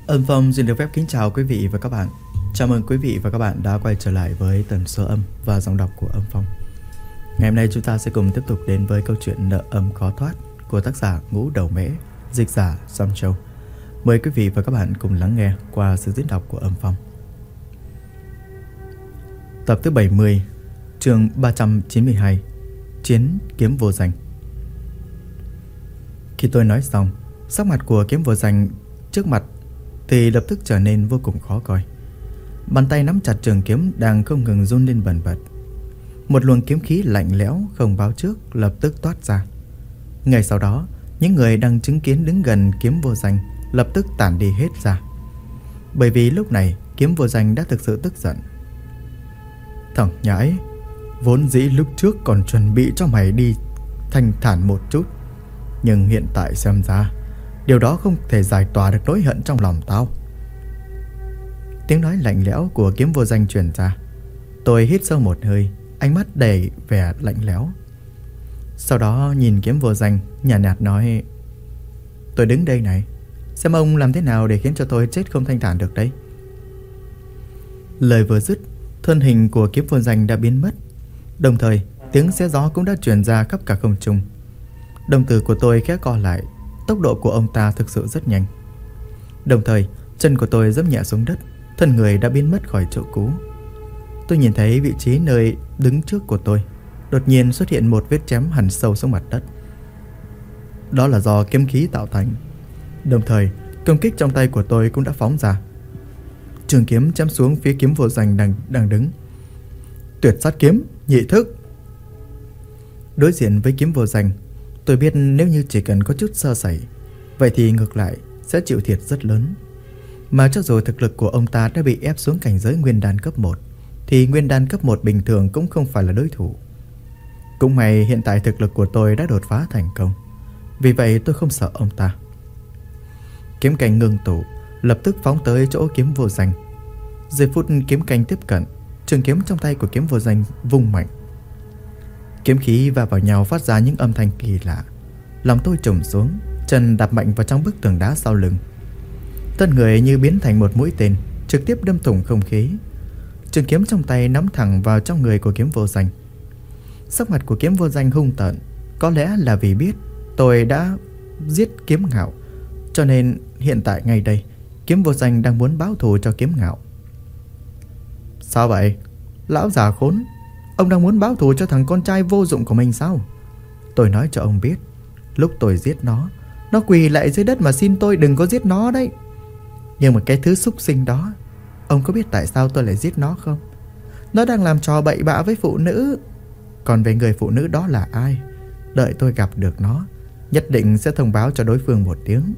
Âm Phong xin được phép kính chào quý vị và các bạn. Chào mừng quý vị và các bạn đã quay trở lại với tần số âm và giọng đọc của Âm Phong. Ngày hôm nay chúng ta sẽ cùng tiếp tục đến với câu chuyện Nợ âm khó thoát của tác giả Ngũ Đầu Mễ, dịch giả Sam Châu. Mời quý vị và các bạn cùng lắng nghe qua sự diễn đọc của Âm Phong. Tập thứ 70, chương 392, Chiến kiếm vô danh. Khi tôi nói xong, sắc mặt của kiếm vô danh trước mặt thì lập tức trở nên vô cùng khó coi. Bàn tay nắm chặt trường kiếm đang không ngừng run lên bần bật. Một luồng kiếm khí lạnh lẽo không báo trước lập tức toát ra. Ngay sau đó, những người đang chứng kiến đứng gần kiếm vô danh lập tức tản đi hết ra. Bởi vì lúc này kiếm vô danh đã thực sự tức giận. Thằng nhãi, vốn dĩ lúc trước còn chuẩn bị cho mày đi thanh thản một chút, nhưng hiện tại xem ra điều đó không thể giải tỏa được nỗi hận trong lòng tao. Tiếng nói lạnh lẽo của kiếm vô danh truyền ra. Tôi hít sâu một hơi, ánh mắt đầy vẻ lạnh lẽo. Sau đó nhìn kiếm vô danh, nhàn nhạt nói: Tôi đứng đây này, xem ông làm thế nào để khiến cho tôi chết không thanh thản được đấy. Lời vừa dứt, thân hình của kiếm vô danh đã biến mất. Đồng thời tiếng xé gió cũng đã truyền ra khắp cả không trung. Đồng tử của tôi khẽ co lại. Tốc độ của ông ta thực sự rất nhanh. Đồng thời chân của tôi giẫm nhẹ xuống đất, thân người đã biến mất khỏi chỗ cũ. Tôi nhìn thấy vị trí nơi đứng trước của tôi đột nhiên xuất hiện một vết chém hằn sâu xuống mặt đất. Đó là do kiếm khí tạo thành. Đồng thời công kích trong tay của tôi cũng đã phóng ra. Trường kiếm chém xuống phía kiếm vô danh đang đứng. Tuyệt sát kiếm nhị thức. Đối diện với kiếm vô danh, tôi biết nếu như chỉ cần có chút sơ sẩy, vậy thì ngược lại sẽ chịu thiệt rất lớn. Mà cho dù thực lực của ông ta đã bị ép xuống cảnh giới nguyên đan cấp 1, thì nguyên đan cấp 1 bình thường cũng không phải là đối thủ. Cũng may hiện tại thực lực của tôi đã đột phá thành công, vì vậy tôi không sợ ông ta. Kiếm canh ngưng tụ, lập tức phóng tới chỗ kiếm vô danh. Giây phút kiếm canh tiếp cận, trường kiếm trong tay của kiếm vô danh vung mạnh. Kiếm khí va vào nhau phát ra những âm thanh kỳ lạ. Lòng tôi trùng xuống, chân đạp mạnh vào trong bức tường đá sau lưng. Thân người như biến thành một mũi tên, trực tiếp đâm thủng không khí. Trường kiếm trong tay nắm thẳng vào trong người của kiếm vô danh. Sắc mặt của kiếm vô danh hung tợn. Có lẽ là vì biết tôi đã giết kiếm ngạo, cho nên hiện tại ngay đây kiếm vô danh đang muốn báo thù cho kiếm ngạo. Sao vậy? Lão già khốn, ông đang muốn báo thù cho thằng con trai vô dụng của mình sao? Tôi nói cho ông biết, lúc tôi giết nó quỳ lại dưới đất mà xin tôi đừng có giết nó đấy. Nhưng mà cái thứ súc sinh đó, ông có biết tại sao tôi lại giết nó không? Nó đang làm trò bậy bạ với phụ nữ. Còn về người phụ nữ đó là ai, đợi tôi gặp được nó, nhất định sẽ thông báo cho đối phương một tiếng.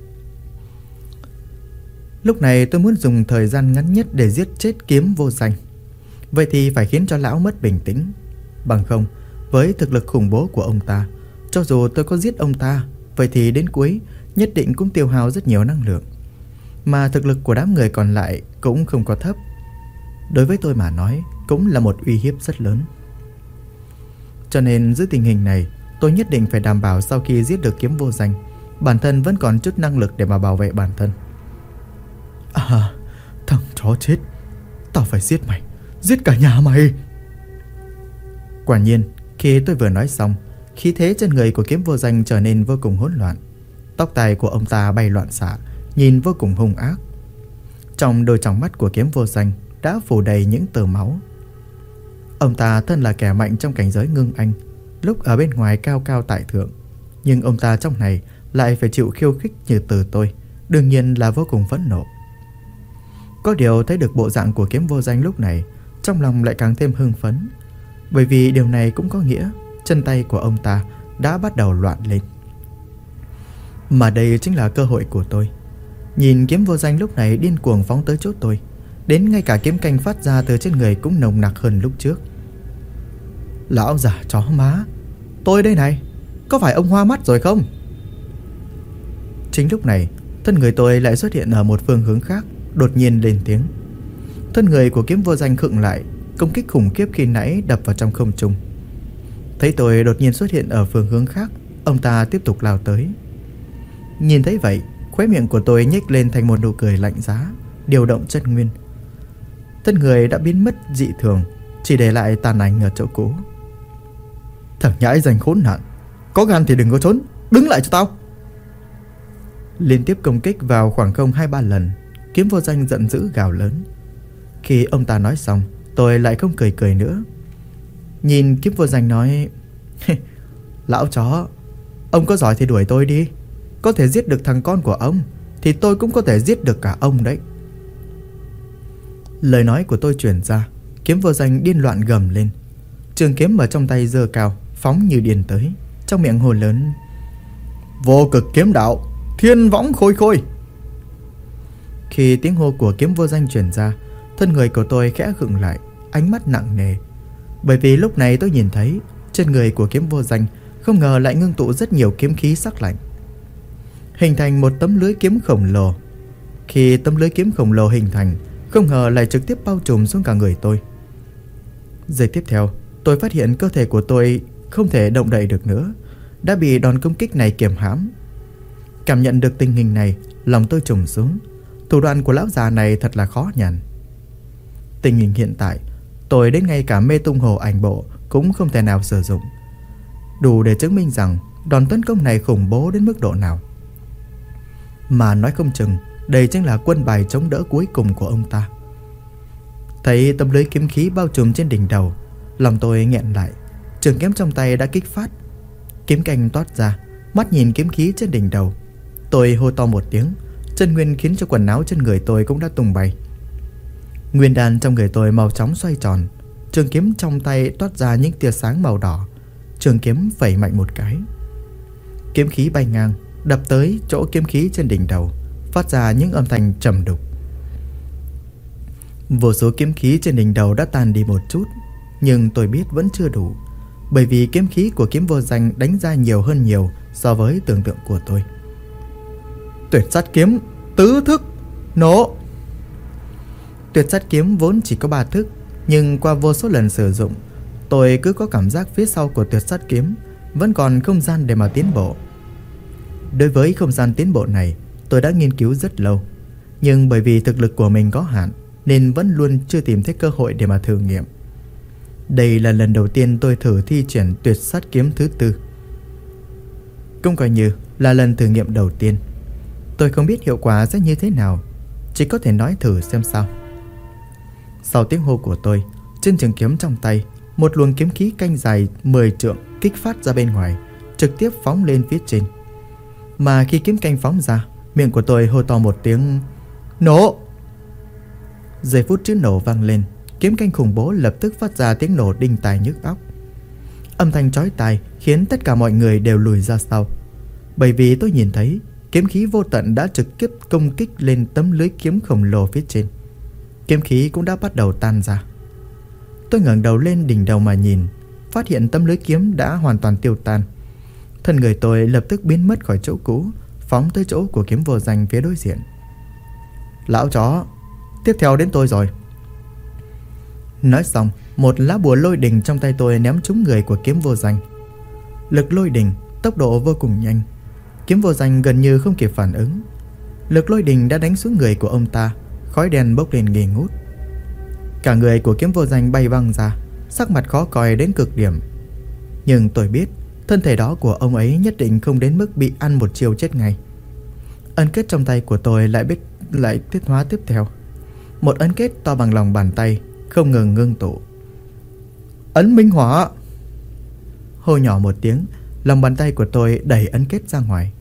Lúc này tôi muốn dùng thời gian ngắn nhất để giết chết kiếm vô danh. Vậy thì phải khiến cho lão mất bình tĩnh. Bằng không, với thực lực khủng bố của ông ta, cho dù tôi có giết ông ta, vậy thì đến cuối nhất định cũng tiêu hao rất nhiều năng lượng. Mà thực lực của đám người còn lại cũng không có thấp. Đối với tôi mà nói, cũng là một uy hiếp rất lớn. Cho nên dưới tình hình này, tôi nhất định phải đảm bảo sau khi giết được kiếm vô danh, bản thân vẫn còn chút năng lực để mà bảo vệ bản thân. À, thằng chó chết, tao phải giết mày, giết cả nhà mày. Quả nhiên, khi tôi vừa nói xong, khí thế trên người của kiếm vô danh trở nên vô cùng hỗn loạn. Tóc tai của ông ta bay loạn xạ, nhìn vô cùng hung ác. Trong đôi tròng mắt của kiếm vô danh đã phủ đầy những tơ máu. Ông ta thân là kẻ mạnh trong cảnh giới ngưng anh, lúc ở bên ngoài cao cao tại thượng, nhưng ông ta trong này lại phải chịu khiêu khích như từ tôi, đương nhiên là vô cùng phẫn nộ. Có điều thấy được bộ dạng của kiếm vô danh lúc này, trong lòng lại càng thêm hưng phấn. Bởi vì điều này cũng có nghĩa chân tay của ông ta đã bắt đầu loạn lên. Mà đây chính là cơ hội của tôi. Nhìn kiếm vô danh lúc này điên cuồng phóng tới chỗ tôi, đến ngay cả kiếm canh phát ra từ trên người cũng nồng nặc hơn lúc trước. Lão già chó má, tôi đây này, có phải ông hoa mắt rồi không? Chính lúc này, thân người tôi lại xuất hiện ở một phương hướng khác, đột nhiên lên tiếng. Thân người của kiếm vô danh khựng lại, công kích khủng khiếp khi nãy đập vào trong không trung. Thấy tôi đột nhiên xuất hiện ở phương hướng khác, ông ta tiếp tục lao tới. Nhìn thấy vậy, Khóe miệng của tôi nhếch lên thành một nụ cười lạnh giá, điều động chân nguyên. Thân người đã biến mất dị thường, chỉ để lại tàn ảnh ở chỗ cũ. Thằng nhãi danh khốn nạn, có gan thì đừng có trốn, đứng lại cho tao. Liên tiếp công kích vào khoảng không 2-3 lần, Kiếm Vô Danh giận dữ gào lớn. Khi ông ta nói xong, tôi lại không cười nữa. Nhìn Kiếm Vô Danh nói: Lão chó, ông có giỏi thì đuổi tôi đi. Có thể giết được thằng con của ông thì tôi cũng có thể giết được cả ông đấy. Lời nói của tôi truyền ra, Kiếm Vô Danh điên loạn gầm lên. Trường kiếm ở trong tay giơ cao, phóng như điên tới, trong miệng hô lớn: Vô cực kiếm đạo, thiên võng khôi khôi. Khi tiếng hô của Kiếm Vô Danh truyền ra, thân người của tôi khẽ khựng lại, ánh mắt nặng nề. Bởi vì lúc này tôi nhìn thấy trên người của Kiếm Vô Danh không ngờ lại ngưng tụ rất nhiều kiếm khí sắc lạnh, hình thành một tấm lưới kiếm khổng lồ. Khi tấm lưới kiếm khổng lồ hình thành, không ngờ lại trực tiếp bao trùm xuống cả người tôi. Giây tiếp theo, tôi phát hiện cơ thể của tôi không thể động đậy được nữa, đã bị đòn công kích này kiềm hãm. Cảm nhận được tình hình này, lòng tôi trùng xuống. Thủ đoạn của lão già này thật là khó nhằn. Tình hình hiện tại, tôi đến ngay cả mê tung hồ ảnh bộ cũng không thể nào sử dụng, đủ để chứng minh rằng đòn tấn công này khủng bố đến mức độ nào. Mà nói không chừng đây chính là quân bài chống đỡ cuối cùng của ông ta. Thấy tấm lưới kiếm khí bao trùm trên đỉnh đầu, lòng tôi nghẹn lại. Trường kiếm trong tay đã kích phát, kiếm canh toát ra, mắt nhìn kiếm khí trên đỉnh đầu. Tôi hô to một tiếng, chân nguyên khiến cho quần áo trên người tôi cũng đã tung bay. Nguyên đan trong người tôi mau chóng xoay tròn, trường kiếm trong tay toát ra những tia sáng màu đỏ. Trường kiếm phẩy mạnh một cái, kiếm khí bay ngang, đập tới chỗ kiếm khí trên đỉnh đầu, phát ra những âm thanh trầm đục. Vô số kiếm khí trên đỉnh đầu đã tan đi một chút, nhưng tôi biết vẫn chưa đủ, bởi vì kiếm khí của Kiếm Vô Danh đánh ra nhiều hơn nhiều so với tưởng tượng của tôi. Tuyệt sát kiếm tứ thức nổ. Tuyệt sát kiếm vốn chỉ có 3 thức, nhưng qua vô số lần sử dụng, tôi cứ có cảm giác phía sau của tuyệt sát kiếm vẫn còn không gian để mà tiến bộ. Đối với không gian tiến bộ này, tôi đã nghiên cứu rất lâu, nhưng bởi vì thực lực của mình có hạn nên vẫn luôn chưa tìm thấy cơ hội để mà thử nghiệm. Đây là lần đầu tiên tôi thử thi triển tuyệt sát kiếm thứ 4, cũng coi như là lần thử nghiệm đầu tiên. Tôi không biết hiệu quả sẽ như thế nào, chỉ có thể nói thử xem sao. Sau tiếng hô của tôi, trên trường kiếm trong tay, một luồng kiếm khí canh dài 10 trượng kích phát ra bên ngoài, trực tiếp phóng lên phía trên. Mà khi kiếm canh phóng ra, miệng của tôi hô to một tiếng nổ. Giây phút chữ nổ vang lên, kiếm canh khủng bố lập tức phát ra tiếng nổ đinh tai nhức óc. Âm thanh chói tai khiến tất cả mọi người đều lùi ra sau, bởi vì tôi nhìn thấy kiếm khí vô tận đã trực tiếp công kích lên tấm lưới kiếm khổng lồ phía trên. Kiếm khí cũng đã bắt đầu tan ra. Tôi ngẩng đầu lên đỉnh đầu mà nhìn, phát hiện tấm lưới kiếm đã hoàn toàn tiêu tan. Thân người tôi lập tức biến mất khỏi chỗ cũ, phóng tới chỗ của Kiếm Vô Danh phía đối diện. Lão chó, tiếp theo đến tôi rồi. Nói xong, một lá bùa lôi đình trong tay tôi ném trúng người của Kiếm Vô Danh. Lực lôi đình, tốc độ vô cùng nhanh. Kiếm Vô Danh gần như không kịp phản ứng. Lực lôi đình đã đánh xuống người của ông ta, khói đen bốc lên nghi ngút. Cả người của Kiếm Vô Danh bay văng ra, sắc mặt khó coi đến cực điểm. Nhưng tôi biết thân thể đó của ông ấy nhất định không đến mức bị ăn một chiêu chết ngay. Ấn kết trong tay của tôi lại tiết hóa tiếp theo. Một ấn kết to bằng lòng bàn tay không ngừng ngưng tụ. Ấn minh hỏa. Hô nhỏ một tiếng, lòng bàn tay của tôi đẩy ấn kết ra ngoài.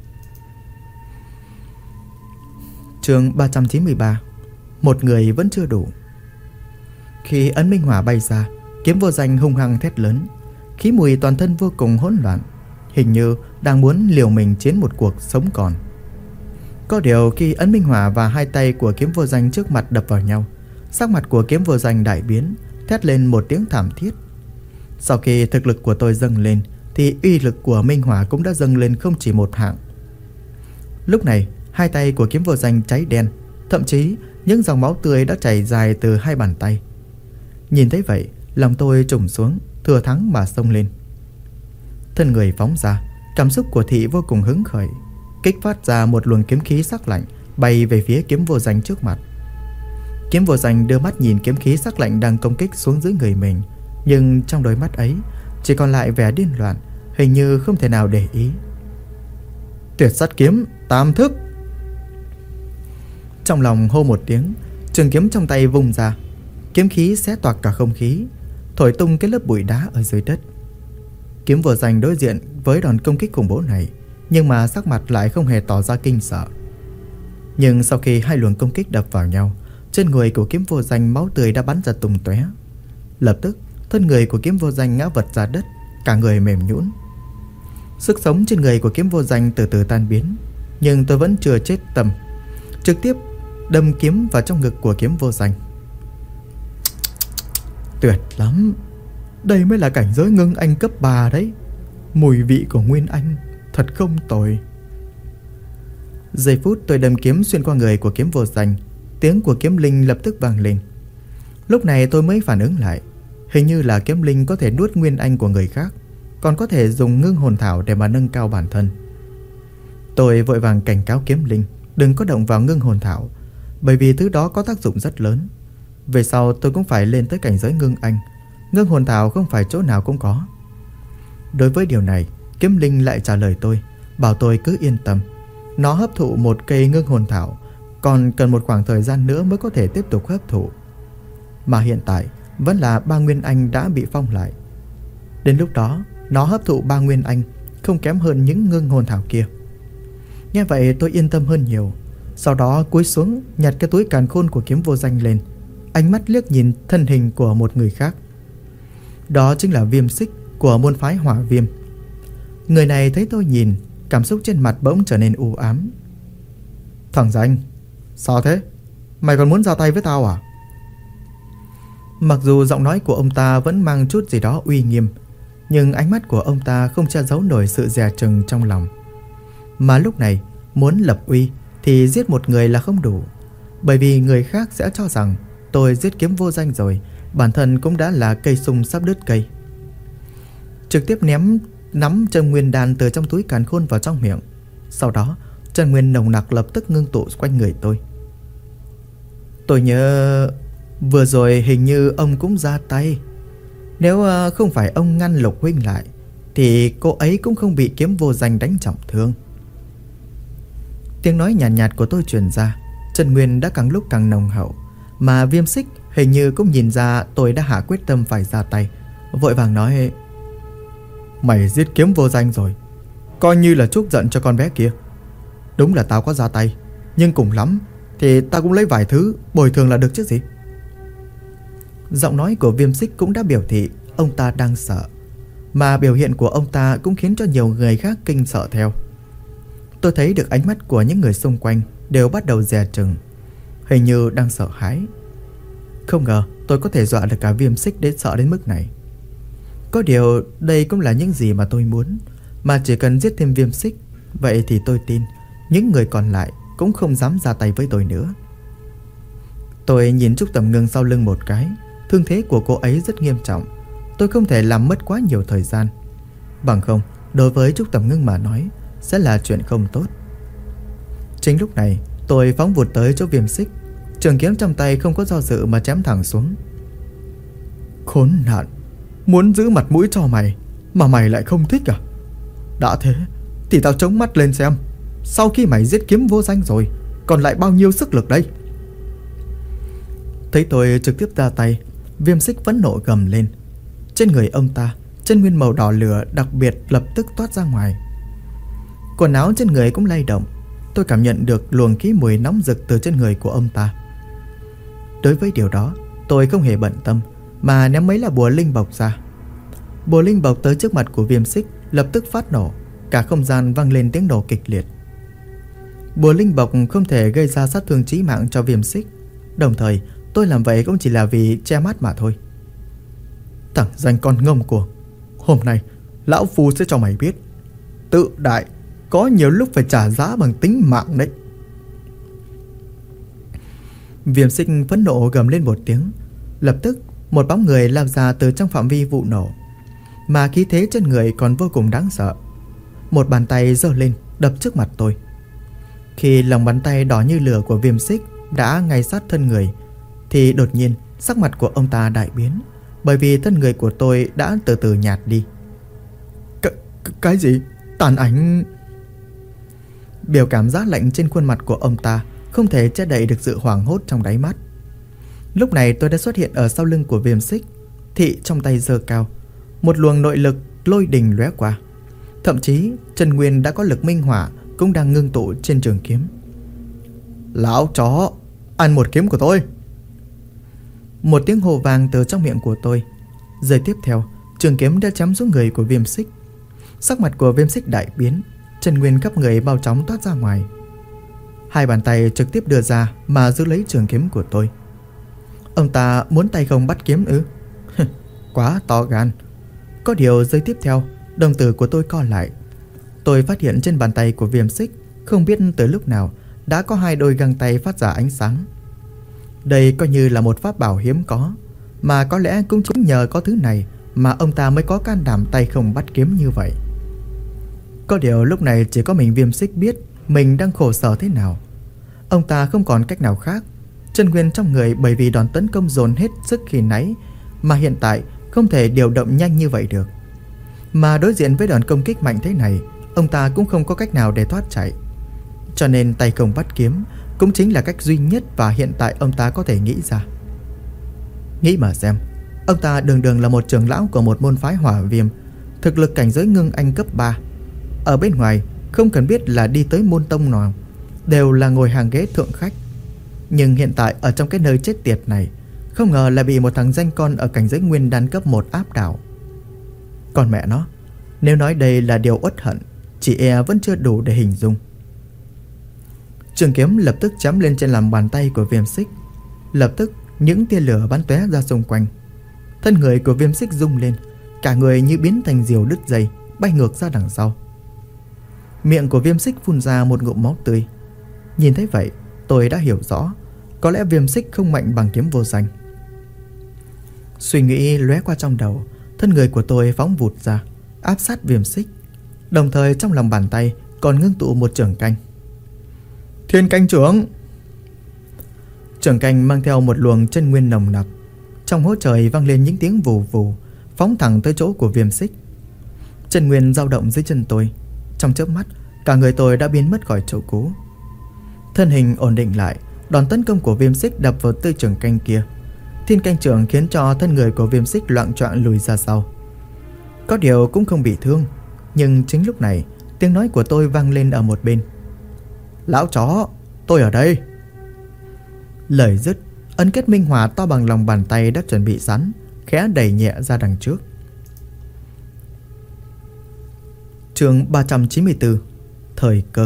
Chương 393. Một người vẫn chưa đủ. Khi ấn minh hỏa bay ra, Kiếm Vô Danh hung hăng thét lớn, khí mùi toàn thân vô cùng hỗn loạn, hình như đang muốn liều mình chiến một cuộc sống còn. Có điều khi ấn minh hỏa và hai tay của Kiếm Vô Danh trước mặt đập vào nhau, sắc mặt của Kiếm Vô Danh đại biến, thét lên một tiếng thảm thiết. Sau khi thực lực của tôi dâng lên thì uy lực của minh hỏa cũng đã dâng lên không chỉ một hạng. Lúc này hai tay của Kiếm Vô Danh cháy đen, thậm chí những dòng máu tươi đã chảy dài từ hai bàn tay. Nhìn thấy vậy, lòng tôi trùng xuống, thừa thắng mà xông lên. Thân người phóng ra, cảm xúc của thị vô cùng hứng khởi. kích phát ra một luồng kiếm khí sắc lạnh bay về phía Kiếm Vô Danh trước mặt. Kiếm Vô Danh đưa mắt nhìn kiếm khí sắc lạnh đang công kích xuống dưới người mình, nhưng trong đôi mắt ấy chỉ còn lại vẻ điên loạn, hình như không thể nào để ý. Tuyệt sát kiếm tam thức. Trong lòng hô một tiếng, trường kiếm trong tay vung ra, kiếm khí xé toạc cả không khí, thổi tung cái lớp bụi đá ở dưới đất. Kiếm Vô Danh đối diện với đòn công kích khủng bố này, nhưng mà sắc mặt lại không hề tỏ ra kinh sợ. Nhưng sau khi hai luồng công kích đập vào nhau, trên người của Kiếm Vô Danh máu tươi đã bắn ra tung tóe. Lập tức thân người của Kiếm Vô Danh ngã vật ra đất, cả người mềm nhũn. Sức sống trên người của Kiếm Vô Danh từ từ tan biến, nhưng tôi vẫn chưa chết tâm, trực tiếp đâm kiếm vào trong ngực của Kiếm Vô Danh. Tuyệt lắm, đây mới là cảnh giới ngưng anh cấp 3 đấy. Mùi vị của Nguyên Anh thật không tồi. Giây phút tôi đâm kiếm xuyên qua người của Kiếm Vô Danh, tiếng của kiếm linh lập tức vang lên. Lúc này tôi mới phản ứng lại, hình như là kiếm linh có thể nuốt Nguyên Anh của người khác, còn có thể dùng ngưng hồn thảo để mà nâng cao bản thân. Tôi vội vàng cảnh cáo kiếm linh đừng có động vào ngưng hồn thảo, bởi vì thứ đó có tác dụng rất lớn. Về sau tôi cũng phải lên tới cảnh giới ngưng anh, ngưng hồn thảo không phải chỗ nào cũng có. Đối với điều này, kiếm linh lại trả lời tôi, bảo tôi cứ yên tâm, nó hấp thụ một cây ngưng hồn thảo, còn cần một khoảng thời gian nữa mới có thể tiếp tục hấp thụ. Mà hiện tại vẫn là 3 Nguyên Anh đã bị phong lại. Đến lúc đó nó hấp thụ 3 Nguyên Anh, không kém hơn những ngưng hồn thảo kia. Nghe vậy tôi yên tâm hơn nhiều. Sau đó cúi xuống nhặt cái túi càn khôn của Kiếm Vô Danh lên, ánh mắt liếc nhìn thân hình của một người khác. Đó chính là Viêm Xích của môn phái Hỏa Viêm. Người này thấy tôi nhìn, cảm xúc trên mặt bỗng trở nên u ám. Thằng Danh, sao thế? Mày còn muốn ra tay với tao à? Mặc dù giọng nói của ông ta vẫn mang chút gì đó uy nghiêm, nhưng ánh mắt của ông ta không che giấu nổi sự dè chừng trong lòng. Mà lúc này muốn lập uy thì giết một người là không đủ, bởi vì người khác sẽ cho rằng tôi giết Kiếm Vô Danh rồi, bản thân cũng đã là cây sung sắp đứt cây. Trực tiếp nắm chân nguyên đan từ trong túi càn khôn vào trong miệng. Sau đó chân nguyên nồng nặc lập tức ngưng tụ quanh người tôi. Tôi nhớ vừa rồi hình như ông cũng ra tay. Nếu không phải ông ngăn Lục huynh lại thì cô ấy cũng không bị Kiếm Vô Danh đánh trọng thương. Tiếng nói nhàn nhạt của tôi truyền ra, chân nguyên đã càng lúc càng nồng hậu, mà Viêm Xích hình như cũng nhìn ra tôi đã hạ quyết tâm phải ra tay, vội vàng nói: Mày giết Kiếm Vô Danh rồi, coi như là chuốc giận cho con bé kia. Đúng là tao có ra tay, nhưng cùng lắm thì tao cũng lấy vài thứ bồi thường là được chứ gì. Giọng nói của Viêm Xích cũng đã biểu thị ông ta đang sợ, mà biểu hiện của ông ta cũng khiến cho nhiều người khác kinh sợ theo. Tôi thấy được ánh mắt của những người xung quanh đều bắt đầu dè chừng, hình như đang sợ hãi. Không ngờ tôi có thể dọa được cả Viêm Xích đến sợ đến mức này. Có điều đây cũng là những gì mà tôi muốn, mà chỉ cần giết thêm Viêm Xích, vậy thì tôi tin những người còn lại cũng không dám ra tay với tôi nữa. Tôi nhìn Trúc Tầm Ngưng sau lưng một cái, thương thế của cô ấy rất nghiêm trọng, tôi không thể làm mất quá nhiều thời gian. Bằng không, đối với Trúc Tầm Ngưng mà nói sẽ là chuyện không tốt. Chính lúc này tôi phóng vụt tới chỗ Viêm Xích, trường kiếm trong tay không có do dự mà chém thẳng xuống. Khốn nạn, muốn giữ mặt mũi cho mày mà mày lại không thích à? Đã thế thì tao chống mắt lên xem, sau khi mày giết Kiếm Vô Danh rồi còn lại bao nhiêu sức lực đây. Thấy tôi trực tiếp ra tay, Viêm Xích phẫn nộ gầm lên. Trên người ông ta, chân nguyên màu đỏ lửa đặc biệt lập tức toát ra ngoài. Quần áo trên người cũng lay động. Tôi cảm nhận được luồng khí mùi nóng rực từ trên người của ông ta. Đối với điều đó, tôi không hề bận tâm, mà ném mấy là bùa linh bộc ra. Bùa linh bộc tới trước mặt của Viêm Xích lập tức phát nổ, cả không gian vang lên tiếng nổ kịch liệt. Bùa linh bộc không thể gây ra sát thương chí mạng cho Viêm Xích, đồng thời tôi làm vậy cũng chỉ là vì che mắt mà thôi. Thằng danh con ngông cuồng, hôm nay lão phu sẽ cho mày biết, tự đại có nhiều lúc phải trả giá bằng tính mạng đấy. Viêm Xích phẫn nộ gầm lên một tiếng, lập tức một bóng người lao ra từ trong phạm vi vụ nổ, mà khí thế trên người còn vô cùng đáng sợ. Một bàn tay giơ lên đập trước mặt tôi, Khi lòng bàn tay đỏ như lửa của Viêm Xích đã ngay sát thân người, thì đột nhiên sắc mặt của ông ta đại biến, bởi vì thân người của tôi đã từ từ nhạt đi. Cái gì? Tàn ảnh? Biểu cảm giá lạnh trên khuôn mặt của ông ta không thể che đậy được sự hoảng hốt trong đáy mắt. Lúc này tôi đã xuất hiện ở sau lưng của Viêm Xích. Thị trong tay giơ cao, một luồng nội lực lôi đình lóe qua. Thậm chí Trần Nguyên đã có lực minh hỏa cũng đang ngưng tụ trên trường kiếm. Lão chó, ăn một kiếm của tôi! Một tiếng hô vang từ trong miệng của tôi. Giây tiếp theo, trường kiếm đã chém xuống người của Viêm Xích. Sắc mặt của Viêm Xích đại biến, Trần Nguyên khắp người bao chóng toát ra ngoài. Hai bàn tay trực tiếp đưa ra mà giữ lấy trường kiếm của tôi. Ông ta muốn tay không bắt kiếm ư? Quá to gan. Có điều giây tiếp theo, đồng tử của tôi co lại. Tôi phát hiện trên bàn tay của Viêm Xích không biết từ lúc nào đã có hai đôi găng tay phát ra ánh sáng. Đây coi như là một pháp bảo hiếm có, mà có lẽ cũng chính nhờ có thứ này mà ông ta mới có can đảm tay không bắt kiếm như vậy. Có điều lúc này chỉ có mình Viêm Xích biết mình đang khổ sở thế nào. Ông ta không còn cách nào khác. Chân nguyên trong người bởi vì đòn tấn công dồn hết sức khi nãy mà hiện tại không thể điều động nhanh như vậy được. Mà đối diện với đòn công kích mạnh thế này, ông ta cũng không có cách nào để thoát chạy. Cho nên tay không bắt kiếm cũng chính là cách duy nhất và hiện tại ông ta có thể nghĩ ra. Nghĩ mà xem, ông ta đường đường là một trưởng lão của một môn phái Hỏa Viêm, thực lực cảnh giới ngưng anh cấp 3. Ở bên ngoài không cần biết là đi tới môn tông nào, đều là ngồi hàng ghế thượng khách. Nhưng hiện tại ở trong cái nơi chết tiệt này, không ngờ là bị một thằng danh con ở cảnh giới nguyên đan cấp 1 áp đảo. Còn mẹ nó, nếu nói đây là điều uất hận, chỉ e vẫn chưa đủ để hình dung. Trường kiếm lập tức chém lên trên lòng bàn tay của Viêm Xích. Lập tức những tia lửa bắn tóe ra xung quanh. Thân người của Viêm Xích rung lên, cả người như biến thành diều đứt dây, bay ngược ra đằng sau. Miệng của Viêm Xích phun ra một ngụm máu tươi. Nhìn thấy vậy, tôi đã hiểu rõ, có lẽ Viêm Xích không mạnh bằng kiếm vô danh. Suy nghĩ lóe qua trong đầu, thân người của tôi phóng vụt ra, áp sát Viêm Xích. Đồng thời trong lòng bàn tay còn ngưng tụ một trường canh. Thiên canh trưởng! Trường canh mang theo một luồng chân nguyên nồng nặc. Trong hố trời vang lên những tiếng vù vù, phóng thẳng tới chỗ của Viêm Xích. Chân nguyên dao động dưới chân tôi. Trong chớp mắt, cả người tôi đã biến mất khỏi chỗ cũ. Thân hình ổn định lại, đòn tấn công của Viêm Xích đập vào tư trường canh kia. Thiên canh trưởng khiến cho thân người của Viêm Xích loạng choạng lùi ra sau. Có điều cũng không bị thương. Nhưng chính lúc này, tiếng nói của tôi vang lên ở một bên. Lão chó, tôi ở đây. Lời dứt, ấn kết minh hỏa to bằng lòng bàn tay đã chuẩn bị sẵn, khẽ đẩy nhẹ ra đằng trước. Chương 394. Thời cơ.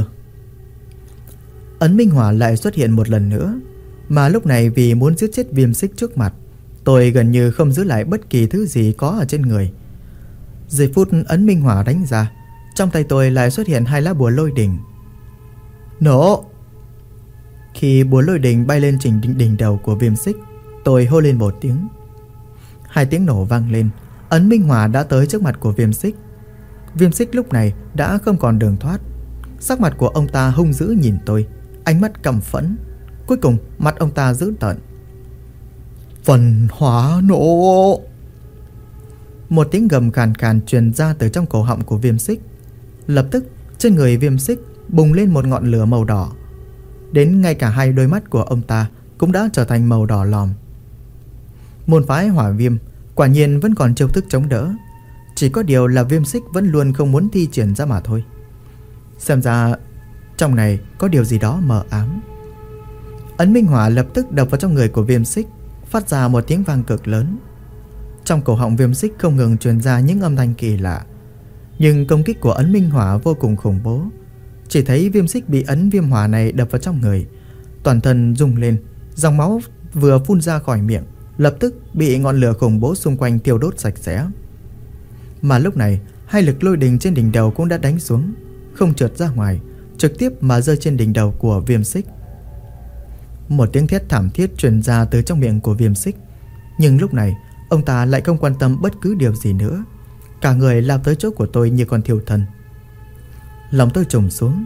Ấn minh hỏa lại xuất hiện một lần nữa, mà lúc này vì muốn giết chết Viêm Xích trước mặt, tôi gần như không giữ lại bất kỳ thứ gì có ở trên người. Giây phút ấn minh hỏa đánh ra, trong tay tôi lại xuất hiện hai lá bùa lôi đình. Nổ! Khi bùa lôi đình bay lên trình đỉnh đầu của Viêm Xích, tôi hô lên một tiếng. Hai tiếng nổ vang lên, ấn minh hỏa đã tới trước mặt của Viêm Xích. Viêm Xích lúc này đã không còn đường thoát. Sắc mặt của ông ta hung dữ nhìn tôi, ánh mắt căm phẫn. Cuối cùng mặt ông ta dữ tợn. Phần hóa nổ! Một tiếng gầm khàn khàn truyền ra từ trong cổ họng của Viêm Xích. Lập tức trên người Viêm Xích bùng lên một ngọn lửa màu đỏ. Đến ngay cả hai đôi mắt của ông ta cũng đã trở thành màu đỏ lòm. Môn phái Hỏa Viêm quả nhiên vẫn còn chiêu thức chống đỡ. Chỉ có điều là Viêm Xích vẫn luôn không muốn thi triển ra mà thôi. Xem ra trong này có điều gì đó mờ ám. Ấn minh hỏa lập tức đập vào trong người của Viêm Xích, phát ra một tiếng vang cực lớn. Trong cổ họng Viêm Xích không ngừng truyền ra những âm thanh kỳ lạ. Nhưng công kích của ấn minh hỏa vô cùng khủng bố. Chỉ thấy Viêm Xích bị ấn viêm hỏa này đập vào trong người, toàn thân rung lên, dòng máu vừa phun ra khỏi miệng lập tức bị ngọn lửa khủng bố xung quanh thiêu đốt sạch sẽ. Mà lúc này hai lực lôi đình trên đỉnh đầu cũng đã đánh xuống, không trượt ra ngoài, trực tiếp mà rơi trên đỉnh đầu của Viêm Xích. Một tiếng thét thảm thiết truyền ra từ trong miệng của Viêm Xích. Nhưng lúc này ông ta lại không quan tâm bất cứ điều gì nữa, cả người lao tới chỗ của tôi như con thiêu thân. Lòng tôi trùng xuống.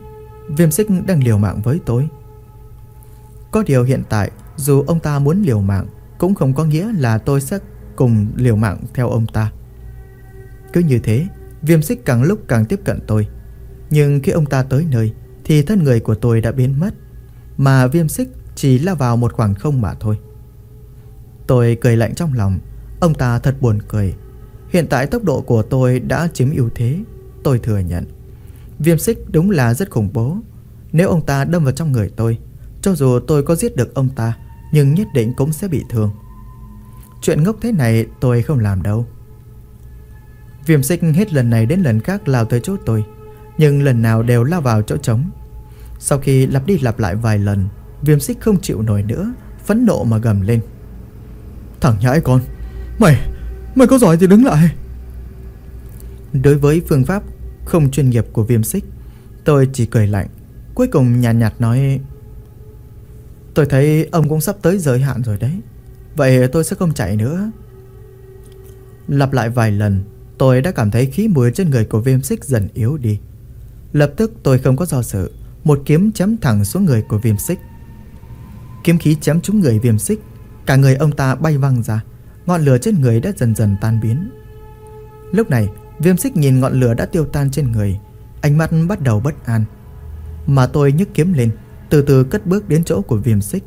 Viêm Xích đang liều mạng với tôi. Có điều hiện tại dù ông ta muốn liều mạng cũng không có nghĩa là tôi sẽ cùng liều mạng theo ông ta. Cứ như thế, Viêm Xích càng lúc càng tiếp cận tôi. Nhưng khi ông ta tới nơi thì thân người của tôi đã biến mất, mà Viêm Xích chỉ lao vào một khoảng không mà thôi. Tôi cười lạnh trong lòng. Ông ta thật buồn cười. Hiện tại tốc độ của tôi đã chiếm ưu thế. Tôi thừa nhận Viêm Xích đúng là rất khủng bố. Nếu ông ta đâm vào trong người tôi, cho dù tôi có giết được ông ta, nhưng nhất định cũng sẽ bị thương. Chuyện ngốc thế này tôi không làm đâu. Viêm Xích hết lần này đến lần khác lao tới chỗ tôi, nhưng lần nào đều lao vào chỗ trống. Sau khi lặp đi lặp lại vài lần, Viêm Xích không chịu nổi nữa, phẫn nộ mà gầm lên: "Thằng nhãi con, mày có giỏi thì đứng lại." Đối với phương pháp không chuyên nghiệp của Viêm Xích, tôi chỉ cười lạnh. Cuối cùng nhàn nhạt nói: "Tôi thấy ông cũng sắp tới giới hạn rồi đấy. Vậy tôi sẽ không chạy nữa." Lặp lại vài lần, tôi đã cảm thấy khí mùi trên người của Viêm Xích dần yếu đi. Lập tức tôi không có do dự, một kiếm chém thẳng xuống người của Viêm Xích. Kiếm khí chém trúng người Viêm Xích, cả người ông ta bay văng ra, ngọn lửa trên người đã dần dần tan biến. Lúc này, Viêm Xích nhìn ngọn lửa đã tiêu tan trên người, ánh mắt bắt đầu bất an. Mà tôi nhấc kiếm lên, từ từ cất bước đến chỗ của Viêm Xích.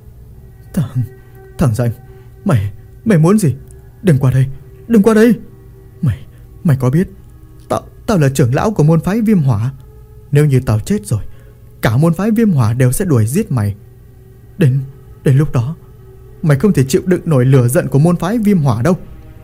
Thằng danh, mày muốn gì? Đừng qua đây. Mày có biết tao là trưởng lão của môn phái Viêm Hỏa. Nếu như tao chết rồi, cả môn phái Viêm Hỏa đều sẽ đuổi giết mày. Đến lúc đó, mày không thể chịu đựng nổi lửa giận của môn phái Viêm Hỏa đâu."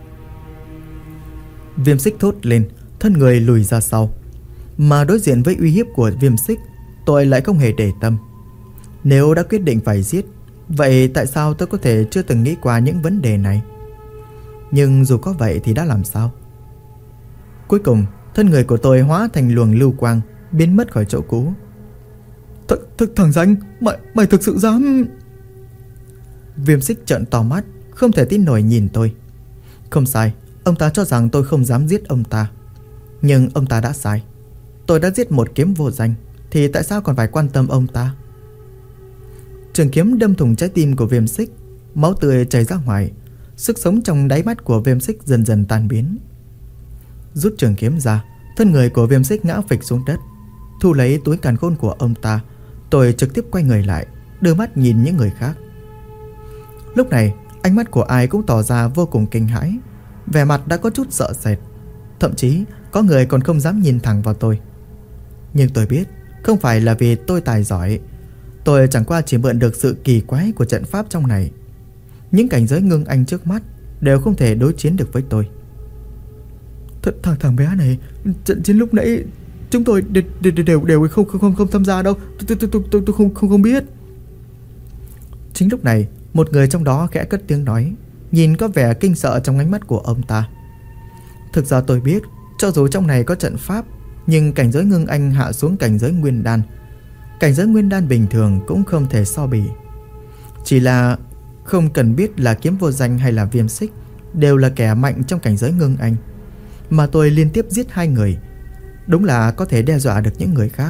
Viêm Xích thốt lên, thân người lùi ra sau. Mà đối diện với uy hiếp của Viêm Xích, tôi lại không hề để tâm. Nếu đã quyết định phải giết, vậy tại sao tôi có thể chưa từng nghĩ qua những vấn đề này? Nhưng dù có vậy thì đã làm sao? Cuối cùng, thân người của tôi hóa thành luồng lưu quang, biến mất khỏi chỗ cũ. Thằng danh, mày thực sự dám... Viêm Xích trợn to mắt, không thể tin nổi nhìn tôi. Không sai, ông ta cho rằng tôi không dám giết ông ta. Nhưng ông ta đã sai. Tôi đã giết một kiếm vô danh, thì tại sao còn phải quan tâm ông ta? Trường kiếm đâm thủng trái tim của Viêm Xích, máu tươi chảy ra ngoài. Sức sống trong đáy mắt của Viêm Xích dần dần tan biến. Rút trường kiếm ra, thân người của Viêm Xích ngã phịch xuống đất. Thu lấy túi càn khôn của ông ta, tôi trực tiếp quay người lại, đưa mắt nhìn những người khác. Lúc này, ánh mắt của ai cũng tỏ ra vô cùng kinh hãi, vẻ mặt đã có chút sợ sệt. Thậm chí có người còn không dám nhìn thẳng vào tôi. Nhưng tôi biết không phải là vì tôi tài giỏi. Tôi chẳng qua chỉ mượn được sự kỳ quái của trận pháp trong này. Những cảnh giới ngưng anh trước mắt đều không thể đối chiến được với tôi. Thằng bé này, trận chiến lúc nãy chúng tôi đều không tham gia đâu. Tôi không biết. Chính lúc này, một người trong đó khẽ cất tiếng nói, nhìn có vẻ kinh sợ trong ánh mắt của ông ta. Thực ra tôi biết, cho dù trong này có trận pháp, nhưng cảnh giới ngưng anh hạ xuống cảnh giới nguyên đan. Cảnh giới nguyên đan bình thường cũng không thể so bì. Chỉ là không cần biết là kiếm vô danh hay là Viêm Xích đều là kẻ mạnh trong cảnh giới ngưng anh, mà tôi liên tiếp giết 2 người, đúng là có thể đe dọa được những người khác.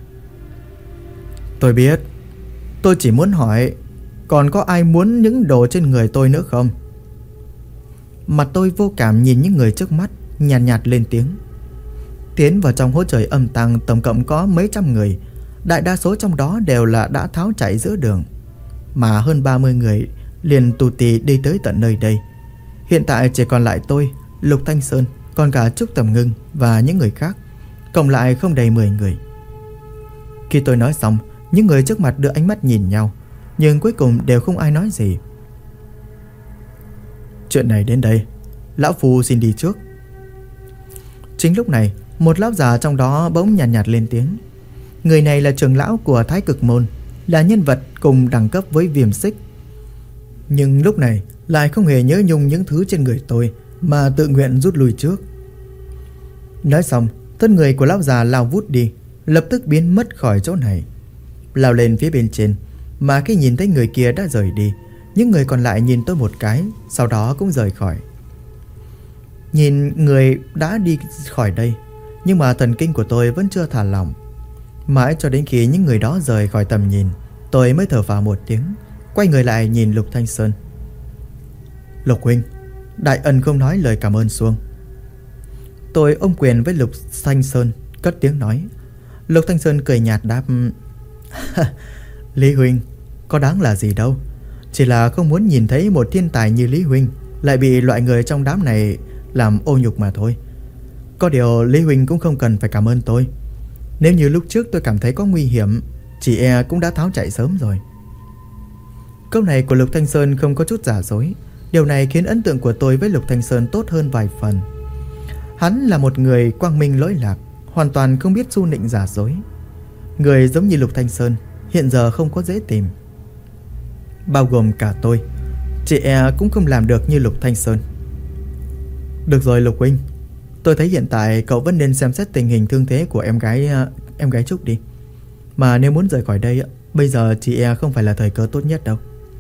Tôi biết. Tôi chỉ muốn hỏi, còn có ai muốn những đồ trên người tôi nữa không? Mặt tôi vô cảm nhìn những người trước mắt, nhàn nhạt lên tiếng. Tiến vào trong hố trời âm tàng tổng cộng có mấy trăm người, đại đa số trong đó đều là đã tháo chạy giữa đường, mà hơn 30 người liền tù tì đi tới tận nơi đây. Hiện tại chỉ còn lại tôi, Lục Thanh Sơn, còn cả Trúc Tầm Ngưng và những người khác, cộng lại không đầy 10 người. Khi tôi nói xong, những người trước mặt đưa ánh mắt nhìn nhau, nhưng cuối cùng đều không ai nói gì. Chuyện này đến đây, lão phu xin đi trước. Chính lúc này, một lão già trong đó bỗng nhàn nhạt lên tiếng. Người này là trưởng lão của Thái Cực Môn, là nhân vật cùng đẳng cấp với Viêm Xích, nhưng lúc này lại không hề nhớ nhung những thứ trên người tôi, mà tự nguyện rút lui trước. Nói xong, thân người của lão già lao vút đi, lập tức biến mất khỏi chỗ này, lao lên phía bên trên. Mà khi nhìn thấy người kia đã rời đi, những người còn lại nhìn tôi một cái, sau đó cũng rời khỏi. Nhìn người đã đi khỏi đây, nhưng mà thần kinh của tôi vẫn chưa thả lỏng. Mãi cho đến khi những người đó rời khỏi tầm nhìn, tôi mới thở phào một tiếng, quay người lại nhìn Lục Thanh Sơn. Lục huynh, đại ân không nói lời cảm ơn xuông. Tôi ôm quyền với Lục Thanh Sơn, cất tiếng nói. Lục Thanh Sơn cười nhạt đáp: Lý huynh, có đáng là gì đâu. Chỉ là không muốn nhìn thấy một thiên tài như Lý huynh lại bị loại người trong đám này làm ô nhục mà thôi. Có điều Lý huynh cũng không cần phải cảm ơn tôi. Nếu như lúc trước tôi cảm thấy có nguy hiểm, chị e cũng đã tháo chạy sớm rồi. Câu này của Lục Thanh Sơn không có chút giả dối. Điều này khiến ấn tượng của tôi với Lục Thanh Sơn tốt hơn vài phần. Hắn là một người quang minh lỗi lạc, hoàn toàn không biết su nịnh giả dối. Người giống như Lục Thanh Sơn hiện giờ không có dễ tìm. Bao gồm cả tôi, chị e cũng không làm được như Lục Thanh Sơn. Được rồi Lục huynh, tôi thấy hiện tại cậu vẫn nên xem xét tình hình thương thế của em gái Trúc đi. Mà nếu muốn rời khỏi đây, bây giờ chị e không phải là thời cơ tốt nhất đâu.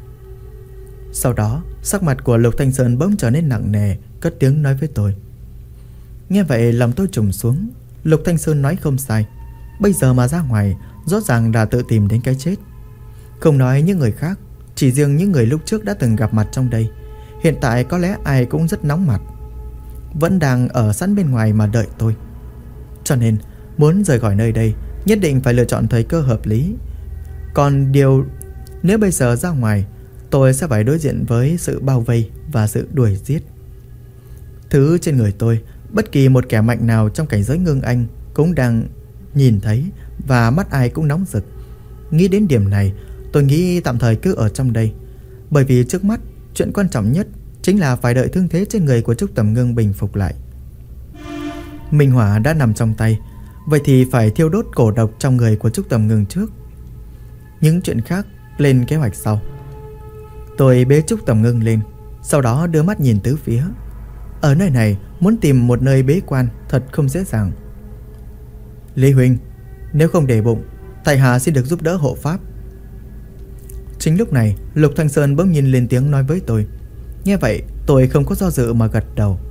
Sau đó, sắc mặt của Lục Thanh Sơn bỗng trở nên nặng nề, cất tiếng nói với tôi. Nghe vậy lòng tôi trùng xuống. Lục Thanh Sơn nói không sai. Bây giờ mà ra ngoài, rõ ràng đã tự tìm đến cái chết. Không nói những người khác, chỉ riêng những người lúc trước đã từng gặp mặt trong đây, hiện tại có lẽ ai cũng rất nóng mặt, vẫn đang ở sẵn bên ngoài mà đợi tôi. Cho nên muốn rời khỏi nơi đây, nhất định phải lựa chọn thời cơ hợp lý. Còn nếu bây giờ ra ngoài, tôi sẽ phải đối diện với sự bao vây và sự đuổi giết. Thứ trên người tôi, bất kỳ một kẻ mạnh nào trong cảnh giới Ngưng Anh cũng đang nhìn thấy, và mắt ai cũng nóng rực. Nghĩ đến điểm này, tôi nghĩ tạm thời cứ ở trong đây. Bởi vì trước mắt, chuyện quan trọng nhất chính là phải đợi thương thế trên người của Trúc Tầm Ngưng bình phục lại. Minh hỏa đã nằm trong tay, vậy thì phải thiêu đốt cổ độc trong người của Trúc Tầm Ngưng trước. Những chuyện khác lên kế hoạch sau. Tôi bế Trúc Tầm Ngưng lên, sau đó đưa mắt nhìn tứ phía. Ở nơi này, muốn tìm một nơi bế quan thật không dễ dàng. Lý huynh, nếu không để bụng, tại hạ xin được giúp đỡ hộ pháp. Chính lúc này, Lục Thanh Sơn bỗng nhìn lên tiếng nói với tôi. Nghe vậy, tôi không có do dự mà gật đầu.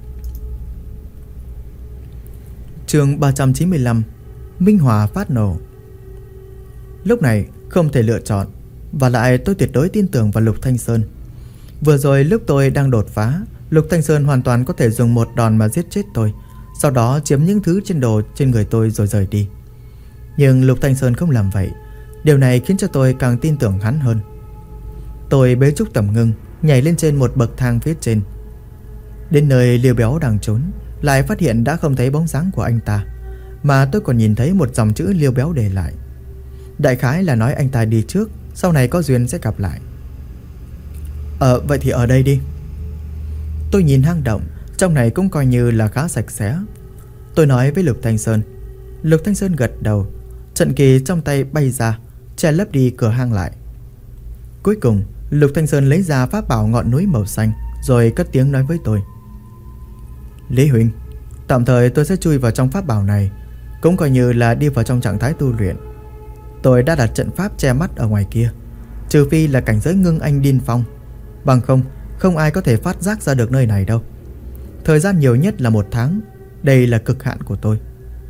Chương 395: Minh hỏa phát nổ. Lúc này không thể lựa chọn, và lại tôi tuyệt đối tin tưởng vào Lục Thanh Sơn. Vừa rồi lúc tôi đang đột phá, Lục Thanh Sơn hoàn toàn có thể dùng một đòn mà giết chết tôi, sau đó chiếm những thứ trên đồ trên người tôi rồi rời đi. Nhưng Lục Thanh Sơn không làm vậy. Điều này khiến cho tôi càng tin tưởng hắn hơn. Tôi bế Trúc Tầm Ngưng nhảy lên trên một bậc thang phía trên. Đến nơi Liêu Béo đang trốn, lại phát hiện đã không thấy bóng dáng của anh ta, mà tôi còn nhìn thấy một dòng chữ Liêu Béo để lại. Đại khái là nói anh ta đi trước, sau này có duyên sẽ gặp lại. Vậy thì ở đây đi. Tôi nhìn hang động, trong này cũng coi như là khá sạch sẽ. Tôi nói với Lục Thanh Sơn. Lục Thanh Sơn gật đầu, trận kỳ trong tay bay ra, che lấp đi cửa hang lại. Cuối cùng, Lục Thanh Sơn lấy ra pháp bảo ngọn núi màu xanh, rồi cất tiếng nói với tôi. Lý huynh, tạm thời tôi sẽ chui vào trong pháp bảo này, cũng coi như là đi vào trong trạng thái tu luyện. Tôi đã đặt trận pháp che mắt ở ngoài kia, trừ phi là cảnh giới Ngưng Anh điên phong, bằng không ai có thể phát giác ra được nơi này đâu. Thời gian nhiều nhất là 1 tháng, đây là cực hạn của tôi.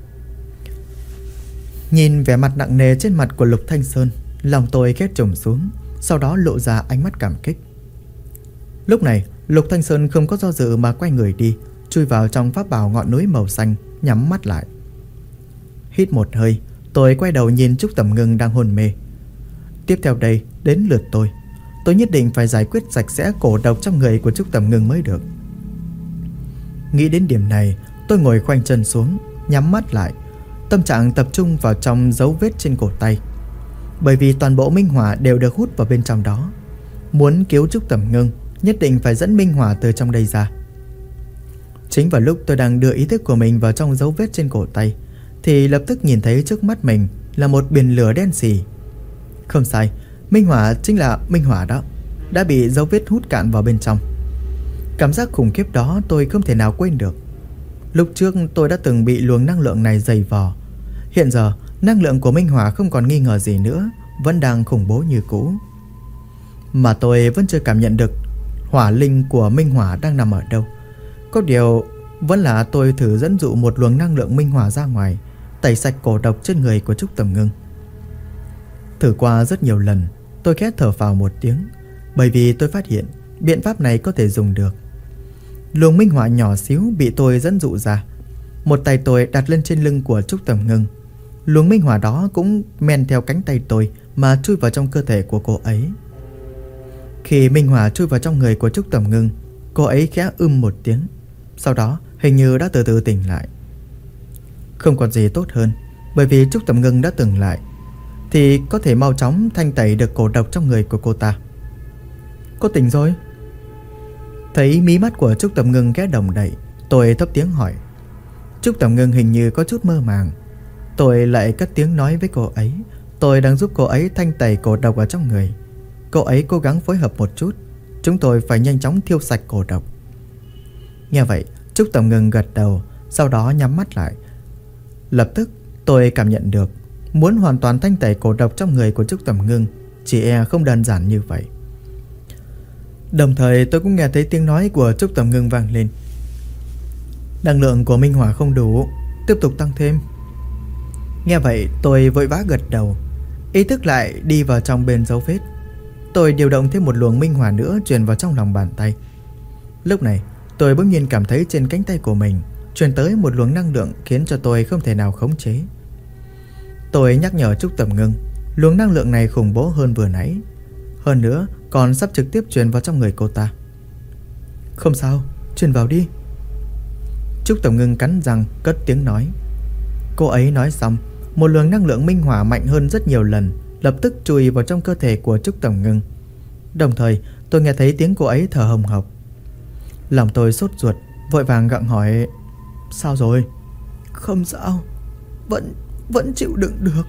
Nhìn vẻ mặt nặng nề trên mặt của Lục Thanh Sơn, lòng tôi khét trùng xuống, sau đó lộ ra ánh mắt cảm kích. Lúc này, Lục Thanh Sơn không có do dự mà quay người đi, chui vào trong pháp bảo ngọn núi màu xanh, nhắm mắt lại. Hít một hơi, tôi quay đầu nhìn Trúc Tầm Ngưng đang hôn mê. Tiếp theo đây, đến lượt tôi. Tôi nhất định phải giải quyết sạch sẽ cổ độc trong người của Trúc Tầm Ngưng mới được. Nghĩ đến điểm này, tôi ngồi khoanh chân xuống, nhắm mắt lại, tâm trạng tập trung vào trong dấu vết trên cổ tay. Bởi vì toàn bộ minh hỏa đều được hút vào bên trong đó. Muốn cứu Trúc Tầm Ngưng, nhất định phải dẫn minh hỏa từ trong đây ra. Chính vào lúc tôi đang đưa ý thức của mình vào trong dấu vết trên cổ tay, thì lập tức nhìn thấy trước mắt mình là một biển lửa đen xì. Không sai, minh hỏa chính là minh hỏa đó, đã bị dấu vết hút cạn vào bên trong. Cảm giác khủng khiếp đó tôi không thể nào quên được. Lúc trước tôi đã từng bị luồng năng lượng này dày vò. Hiện giờ năng lượng của minh hỏa không còn nghi ngờ gì nữa, vẫn đang khủng bố như cũ. Mà tôi vẫn chưa cảm nhận được hỏa linh của minh hỏa đang nằm ở đâu. Có điều vẫn là tôi thử dẫn dụ một luồng năng lượng minh hỏa ra ngoài, tẩy sạch cổ độc trên người của Trúc Tầm Ngưng. Thử qua rất nhiều lần, tôi khẽ thở phào một tiếng, bởi vì tôi phát hiện biện pháp này có thể dùng được. Luồng minh hỏa nhỏ xíu bị tôi dẫn dụ ra. Một tay tôi đặt lên trên lưng của Trúc Tầm Ngưng. Luồng minh hỏa đó cũng men theo cánh tay tôi mà chui vào trong cơ thể của cô ấy. Khi minh hỏa chui vào trong người của Trúc Tầm Ngưng, cô ấy khẽ một tiếng. Sau đó hình như đã từ từ tỉnh lại. Không còn gì tốt hơn, bởi vì Trúc Tầm Ngưng đã tỉnh lại thì có thể mau chóng thanh tẩy được cổ độc trong người của cô ta. Cô tỉnh rồi? Thấy mí mắt của Trúc Tầm Ngưng khẽ động đậy, tôi thấp tiếng hỏi. Trúc Tầm Ngưng hình như có chút mơ màng. Tôi lại cất tiếng nói với cô ấy tôi đang giúp cô ấy thanh tẩy cổ độc ở trong người. Cô ấy cố gắng phối hợp một chút, chúng tôi phải nhanh chóng thiêu sạch cổ độc. Nghe vậy, Trúc Tầm Ngưng gật đầu, sau đó nhắm mắt lại. Lập tức tôi cảm nhận được muốn hoàn toàn thanh tẩy cổ độc trong người của Trúc Tầm Ngưng chỉ e không đơn giản như vậy. Đồng thời tôi cũng nghe thấy tiếng nói của Trúc Tầm Ngưng vang lên. Năng lượng của minh hỏa không đủ, tiếp tục tăng thêm. Nghe vậy tôi vội vã gật đầu, ý thức lại đi vào trong bên dấu vết. Tôi điều động thêm một luồng minh hỏa nữa truyền vào trong lòng bàn tay. Lúc này tôi bỗng nhiên cảm thấy trên cánh tay của mình truyền tới một luồng năng lượng khiến cho tôi không thể nào khống chế. Tôi nhắc nhở Trúc Tầm Ngưng, luồng năng lượng này khủng bố hơn vừa nãy, hơn nữa còn sắp trực tiếp truyền vào trong người cô ta. Không sao, truyền vào đi. Trúc Tầm Ngưng cắn răng cất tiếng nói. Cô ấy nói xong, một luồng năng lượng minh hỏa mạnh hơn rất nhiều lần lập tức chui vào trong cơ thể của Trúc Tầm Ngưng. Đồng thời tôi nghe thấy tiếng cô ấy thở hồng hộc. Lòng tôi sốt ruột, vội vàng gặng hỏi: Sao rồi? Không sao, Vẫn chịu đựng được.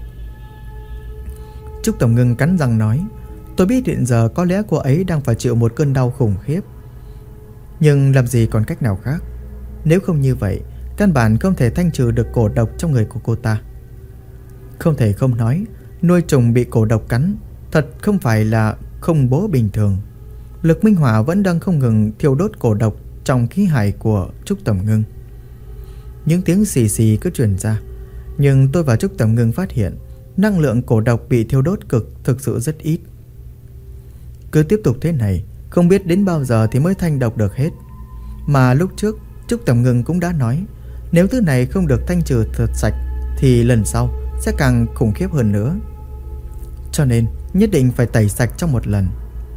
Trúc Tầm Ngưng cắn răng nói. Tôi biết hiện giờ có lẽ cô ấy đang phải chịu một cơn đau khủng khiếp, nhưng làm gì còn cách nào khác. Nếu không như vậy, căn bản không thể thanh trừ được cổ độc trong người của cô ta. Không thể không nói, nuôi trùng bị cổ độc cắn thật không phải là không bố bình thường. Lực minh hỏa vẫn đang không ngừng thiêu đốt cổ độc trong khí hải của Trúc Tầm Ngưng. Những tiếng xì xì cứ truyền ra, nhưng tôi và Trúc Tầm Ngưng phát hiện năng lượng cổ độc bị thiêu đốt thực sự rất ít. Cứ tiếp tục thế này, không biết đến bao giờ thì mới thanh độc được hết. Mà lúc trước Trúc Tầm Ngưng cũng đã nói, nếu thứ này không được thanh trừ thật sạch thì lần sau sẽ càng khủng khiếp hơn nữa. Cho nên nhất định phải tẩy sạch trong một lần.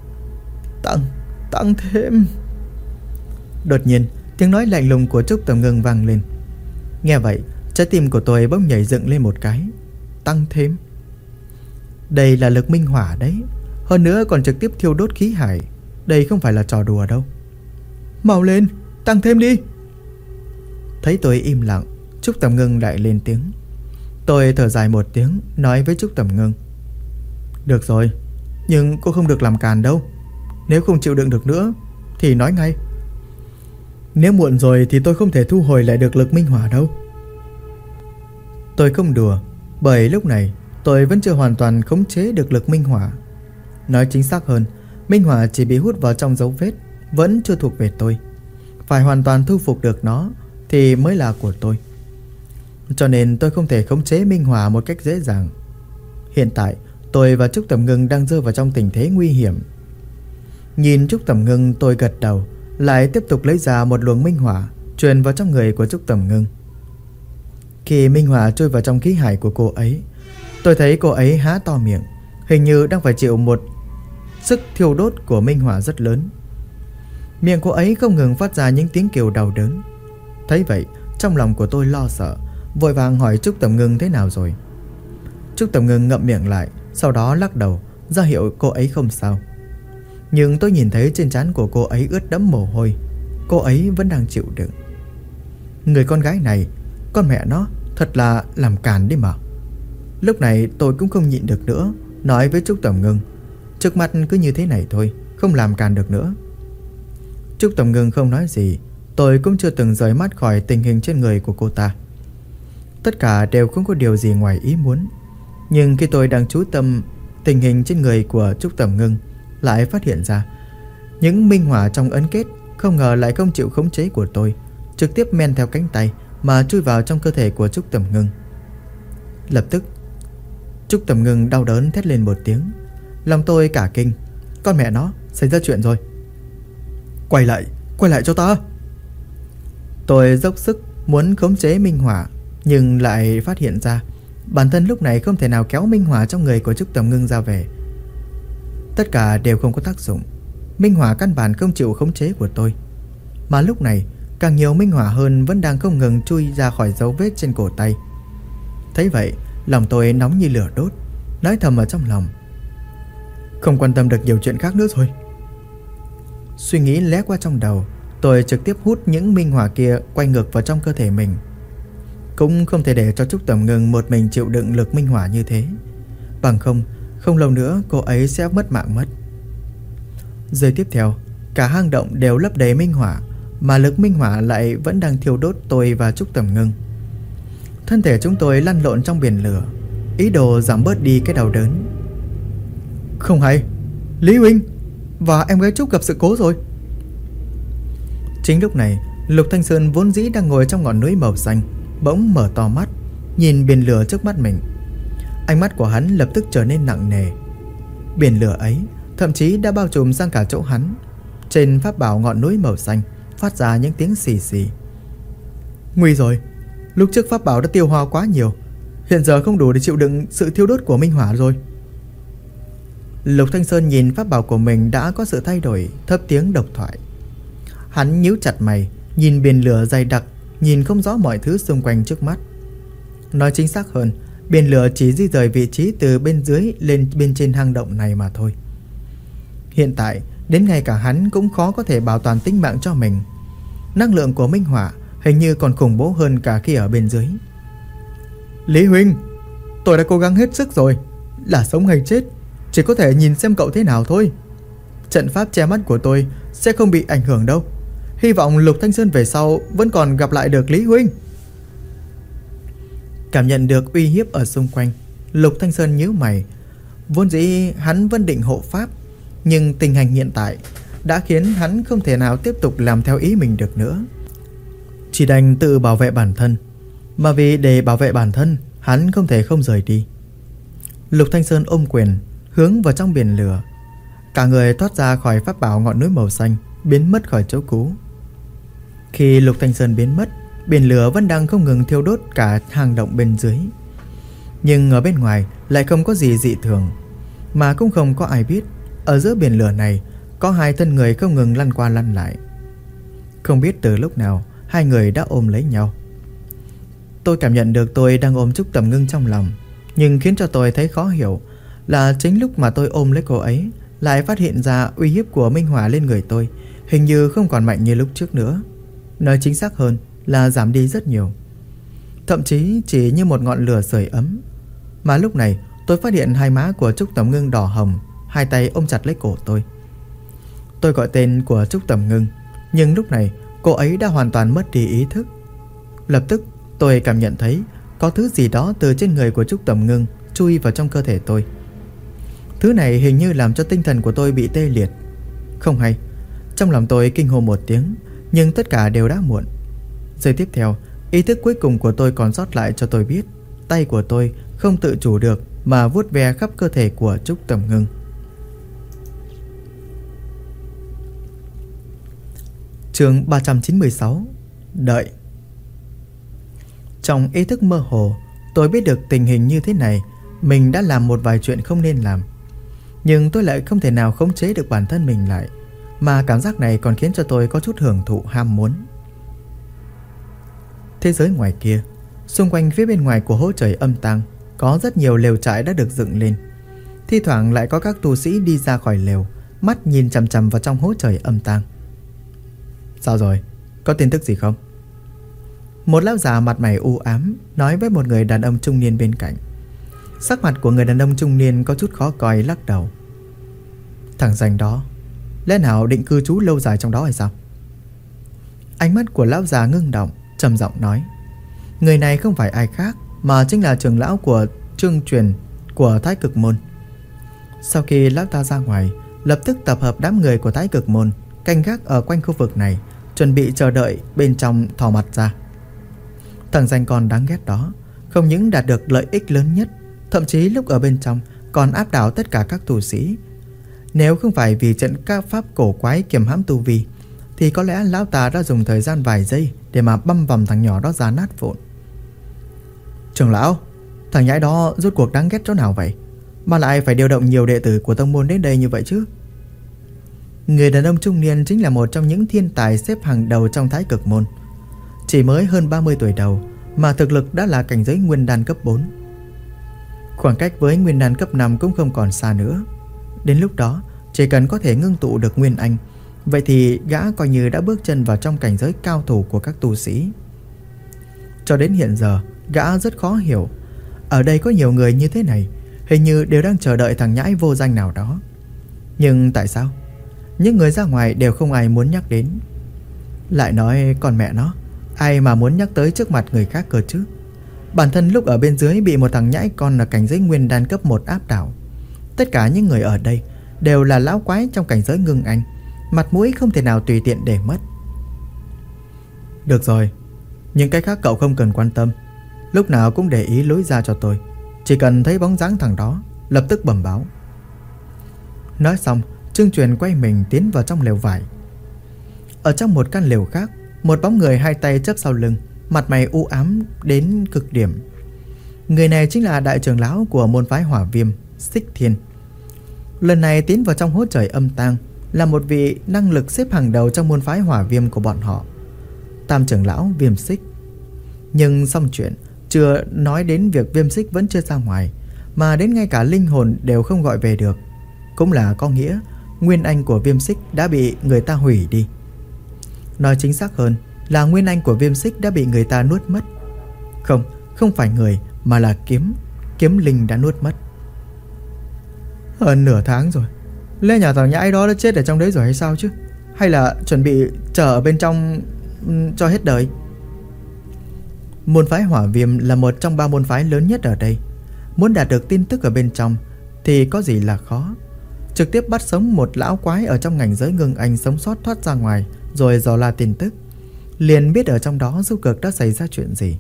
Tăng thêm. Đột nhiên tiếng nói lạnh lùng của Trúc Tầm Ngưng vang lên. Nghe vậy, trái tim của tôi bỗng nhảy dựng lên một cái. Tăng thêm? Đây là lực minh hỏa đấy, hơn nữa còn trực tiếp thiêu đốt khí hải. Đây không phải là trò đùa đâu. Mau lên, tăng thêm đi. Thấy tôi im lặng, Trúc Tầm Ngưng lại lên tiếng. Tôi thở dài một tiếng, nói với Trúc Tầm Ngưng. Được rồi, nhưng cô không được làm càn đâu. Nếu không chịu đựng được nữa thì nói ngay. Nếu muộn rồi thì tôi không thể thu hồi lại được lực minh hỏa đâu. Tôi không đùa, bởi lúc này tôi vẫn chưa hoàn toàn khống chế được lực minh hỏa. Nói chính xác hơn, minh hỏa chỉ bị hút vào trong dấu vết, vẫn chưa thuộc về tôi. Phải hoàn toàn thu phục được nó thì mới là của tôi. Cho nên tôi không thể khống chế minh hỏa một cách dễ dàng. Hiện tại tôi và Trúc Tầm Ngưng đang rơi vào trong tình thế nguy hiểm. Nhìn Trúc Tầm Ngưng, tôi gật đầu, lại tiếp tục lấy ra một luồng minh hỏa truyền vào trong người của Trúc Tầm Ngưng. Khi minh hỏa trôi vào trong khí hải của cô ấy, tôi thấy cô ấy há to miệng, hình như đang phải chịu một sức thiêu đốt của minh hỏa rất lớn. Miệng cô ấy không ngừng phát ra những tiếng kêu đau đớn. Thấy vậy, trong lòng của tôi lo sợ, vội vàng hỏi Trúc Tầm Ngưng thế nào rồi. Trúc Tầm Ngưng ngậm miệng lại, sau đó lắc đầu, ra hiệu cô ấy không sao. Nhưng tôi nhìn thấy trên trán của cô ấy ướt đẫm mồ hôi. Cô ấy vẫn đang chịu đựng. Người con gái này, con mẹ nó, thật là làm càn đi mà. Lúc này tôi cũng không nhịn được nữa, nói với Trúc Tầm Ngưng. Trước mặt cứ như thế này thôi, không làm càn được nữa. Trúc Tầm Ngưng không nói gì. Tôi cũng chưa từng rời mắt khỏi tình hình trên người của cô ta. Tất cả đều không có điều gì ngoài ý muốn. Nhưng khi tôi đang chú tâm tình hình trên người của Trúc Tầm Ngưng, lại phát hiện ra những minh hỏa trong ấn kết không ngờ lại không chịu khống chế của tôi, trực tiếp men theo cánh tay mà chui vào trong cơ thể của Trúc Tầm Ngưng. Lập tức Trúc Tầm Ngưng đau đớn thét lên một tiếng. Lòng tôi cả kinh. Con mẹ nó, xảy ra chuyện rồi. Quay lại cho ta. Tôi dốc sức muốn khống chế minh hỏa, nhưng lại phát hiện ra bản thân lúc này không thể nào kéo minh hỏa trong người của Trúc Tầm Ngưng ra về. Tất cả đều không có tác dụng. Minh hỏa căn bản không chịu khống chế của tôi. Mà lúc này càng nhiều minh hỏa hơn vẫn đang không ngừng chui ra khỏi dấu vết trên cổ tay. Thấy vậy, lòng tôi nóng như lửa đốt, nói thầm ở trong lòng: không quan tâm được nhiều chuyện khác nữa rồi. Suy nghĩ lóe qua trong đầu, tôi trực tiếp hút những minh hỏa kia quay ngược vào trong cơ thể mình. Cũng không thể để cho Trúc Tầm Ngưng một mình chịu đựng lực minh hỏa như thế. Bằng không lâu nữa cô ấy sẽ mất mạng mất. Giây tiếp theo, cả hang động đều lấp đầy minh hỏa, mà lực minh hỏa lại vẫn đang thiêu đốt tôi và Trúc Tầm Ngưng. Thân thể chúng tôi lăn lộn trong biển lửa, ý đồ giảm bớt đi cái đau đớn. Không hay, Lý huynh và em gái Trúc gặp sự cố rồi. Chính lúc này, Lục Thanh Sơn vốn dĩ đang ngồi trong ngọn núi màu xanh bỗng mở to mắt, nhìn biển lửa trước mắt mình. Ánh mắt của hắn lập tức trở nên nặng nề. Biển lửa ấy thậm chí đã bao trùm sang cả chỗ hắn. Trên pháp bảo ngọn núi màu xanh phát ra những tiếng xì xì. Nguy rồi, lúc trước pháp bảo đã tiêu hao quá nhiều, hiện giờ không đủ để chịu đựng sự thiêu đốt của minh hỏa rồi. Lục Thanh Sơn nhìn pháp bảo của mình đã có sự thay đổi, thấp tiếng độc thoại. Hắn nhíu chặt mày, nhìn biển lửa dày đặc, nhìn không rõ mọi thứ xung quanh trước mắt. Nói chính xác hơn, biển lửa chỉ di rời vị trí từ bên dưới lên bên trên hang động này mà thôi. Hiện tại, đến ngay cả hắn cũng khó có thể bảo toàn tính mạng cho mình. Năng lượng của minh hỏa hình như còn khủng bố hơn cả khi ở bên dưới. Lý huynh, tôi đã cố gắng hết sức rồi, là sống hay chết chỉ có thể nhìn xem cậu thế nào thôi. Trận pháp che mắt của tôi sẽ không bị ảnh hưởng đâu. Hy vọng Lục Thanh Sơn về sau vẫn còn gặp lại được Lý huynh. Cảm nhận được uy hiếp ở xung quanh, Lục Thanh Sơn nhíu mày. Vốn dĩ hắn vẫn định hộ pháp, nhưng tình hình hiện tại đã khiến hắn không thể nào tiếp tục làm theo ý mình được nữa. Chỉ đành tự bảo vệ bản thân. Mà vì để bảo vệ bản thân, hắn không thể không rời đi. Lục Thanh Sơn ôm quyền hướng vào trong biển lửa. Cả người thoát ra khỏi pháp bảo ngọn núi màu xanh, biến mất khỏi chỗ cũ. Khi Lục Thanh Sơn biến mất, biển lửa vẫn đang không ngừng thiêu đốt cả hang động bên dưới. Nhưng ở bên ngoài lại không có gì dị thường, mà cũng không có ai biết ở giữa biển lửa này có hai thân người không ngừng lăn qua lăn lại. Không biết từ lúc nào hai người đã ôm lấy nhau. Tôi cảm nhận được tôi đang ôm Trúc Tầm Ngưng trong lòng, nhưng khiến cho tôi thấy khó hiểu là chính lúc mà tôi ôm lấy cô ấy, lại phát hiện ra uy hiếp của minh hỏa lên người tôi hình như không còn mạnh như lúc trước nữa. Nói chính xác hơn là giảm đi rất nhiều, thậm chí chỉ như một ngọn lửa sưởi ấm. Mà lúc này tôi phát hiện hai má của Trúc Tầm Ngưng đỏ hồng, hai tay ôm chặt lấy cổ tôi. Tôi gọi tên của Trúc Tầm Ngưng, nhưng lúc này cô ấy đã hoàn toàn mất đi ý thức. Lập tức tôi cảm nhận thấy có thứ gì đó từ trên người của Trúc Tầm Ngưng chui vào trong cơ thể tôi. Thứ này hình như làm cho tinh thần của tôi bị tê liệt. Không hay, trong lòng tôi kinh hô một tiếng, nhưng tất cả đều đã muộn. Giây tiếp theo, ý thức cuối cùng của tôi còn sót lại cho tôi biết tay của tôi không tự chủ được mà vuốt ve khắp cơ thể của Trúc Tầm Ngưng. Chương 396. Đợi. Trong ý thức mơ hồ, tôi biết được tình hình như thế này, mình đã làm một vài chuyện không nên làm. Nhưng tôi lại không thể nào khống chế được bản thân mình lại, mà cảm giác này còn khiến cho tôi có chút hưởng thụ ham muốn. Thế giới ngoài kia, xung quanh phía bên ngoài của hố trời âm tang, có rất nhiều lều trại đã được dựng lên. Thi thoảng lại có các tu sĩ đi ra khỏi lều, mắt nhìn chằm chằm vào trong hố trời âm tang. Sao rồi? Có tin tức gì không? Một lão già mặt mày u ám nói với một người đàn ông trung niên bên cạnh. Sắc mặt của người đàn ông trung niên có chút khó coi, lắc đầu. Thằng danh đó, lẽ nào định cư trú lâu dài trong đó hay sao? Ánh mắt của lão già ngưng động, trầm giọng nói. Người này không phải ai khác mà chính là trưởng lão của Trương Truyền của Thái Cực Môn. Sau khi lão ta ra ngoài, lập tức tập hợp đám người của Thái Cực Môn canh gác ở quanh khu vực này, chuẩn bị chờ đợi bên trong thò mặt ra. Thằng danh con đáng ghét đó không những đạt được lợi ích lớn nhất, thậm chí lúc ở bên trong còn áp đảo tất cả các tu sĩ. Nếu không phải vì trận các pháp cổ quái kiềm hãm tu vi, thì có lẽ lão ta đã dùng thời gian vài giây để mà băm vằm thằng nhỏ đó ra nát vụn. Trưởng lão, thằng nhãi đó rốt cuộc đáng ghét chỗ nào vậy, mà lại phải điều động nhiều đệ tử của tông môn đến đây như vậy chứ? Người đàn ông trung niên chính là một trong những thiên tài xếp hàng đầu trong Thái Cực môn. Chỉ mới hơn 30 tuổi đầu mà thực lực đã là cảnh giới nguyên đan cấp 4. Khoảng cách với nguyên đan cấp 5 cũng không còn xa nữa. Đến lúc đó, chỉ cần có thể ngưng tụ được nguyên anh, vậy thì gã coi như đã bước chân vào trong cảnh giới cao thủ của các tu sĩ. Cho đến hiện giờ, gã rất khó hiểu, ở đây có nhiều người như thế này, hình như đều đang chờ đợi thằng nhãi vô danh nào đó. Nhưng tại sao những người ra ngoài đều không ai muốn nhắc đến? Lại nói con mẹ nó, ai mà muốn nhắc tới trước mặt người khác cơ chứ? Bản thân lúc ở bên dưới bị một thằng nhãi con là cảnh giới nguyên đan cấp 1 áp đảo. Tất cả những người ở đây đều là lão quái trong cảnh giới ngưng anh, mặt mũi không thể nào tùy tiện để mất. Được rồi, những cái khác cậu không cần quan tâm, lúc nào cũng để ý lối ra cho tôi. Chỉ cần thấy bóng dáng thằng đó, lập tức bẩm báo. Nói xong, Trương Truyền quay mình tiến vào trong lều vải. Ở trong một căn lều khác, một bóng người hai tay chắp sau lưng, mặt mày u ám đến cực điểm. Người này chính là đại trưởng lão của môn phái Hỏa Viêm, Xích Thiên. Lần này tiến vào trong hố trời âm tang là một vị năng lực xếp hàng đầu trong môn phái Hỏa Viêm của bọn họ, Tam trưởng lão Viêm Xích. Nhưng xong chuyện, chưa nói đến việc Viêm Xích vẫn chưa ra ngoài, mà đến ngay cả linh hồn đều không gọi về được. Cũng là có nghĩa nguyên anh của Viêm Xích đã bị người ta hủy đi. Nói chính xác hơn là nguyên anh của Viêm Xích đã bị người ta nuốt mất. Không phải người, mà là kiếm linh đã nuốt mất. Hơn nửa tháng rồi, lẽ nhà thằng nhãi đó đã chết ở trong đấy rồi hay sao chứ? Hay là chuẩn bị chờ ở bên trong cho hết đời? Môn phái Hỏa Viêm là một trong 3 môn phái lớn nhất ở đây. Muốn đạt được tin tức ở bên trong thì có gì là khó. Trực tiếp bắt sống một lão quái ở trong ngành giới ngưng anh sống sót thoát ra ngoài, rồi dò la tin tức, liền biết ở trong đó rốt cuộc đã xảy ra chuyện gì.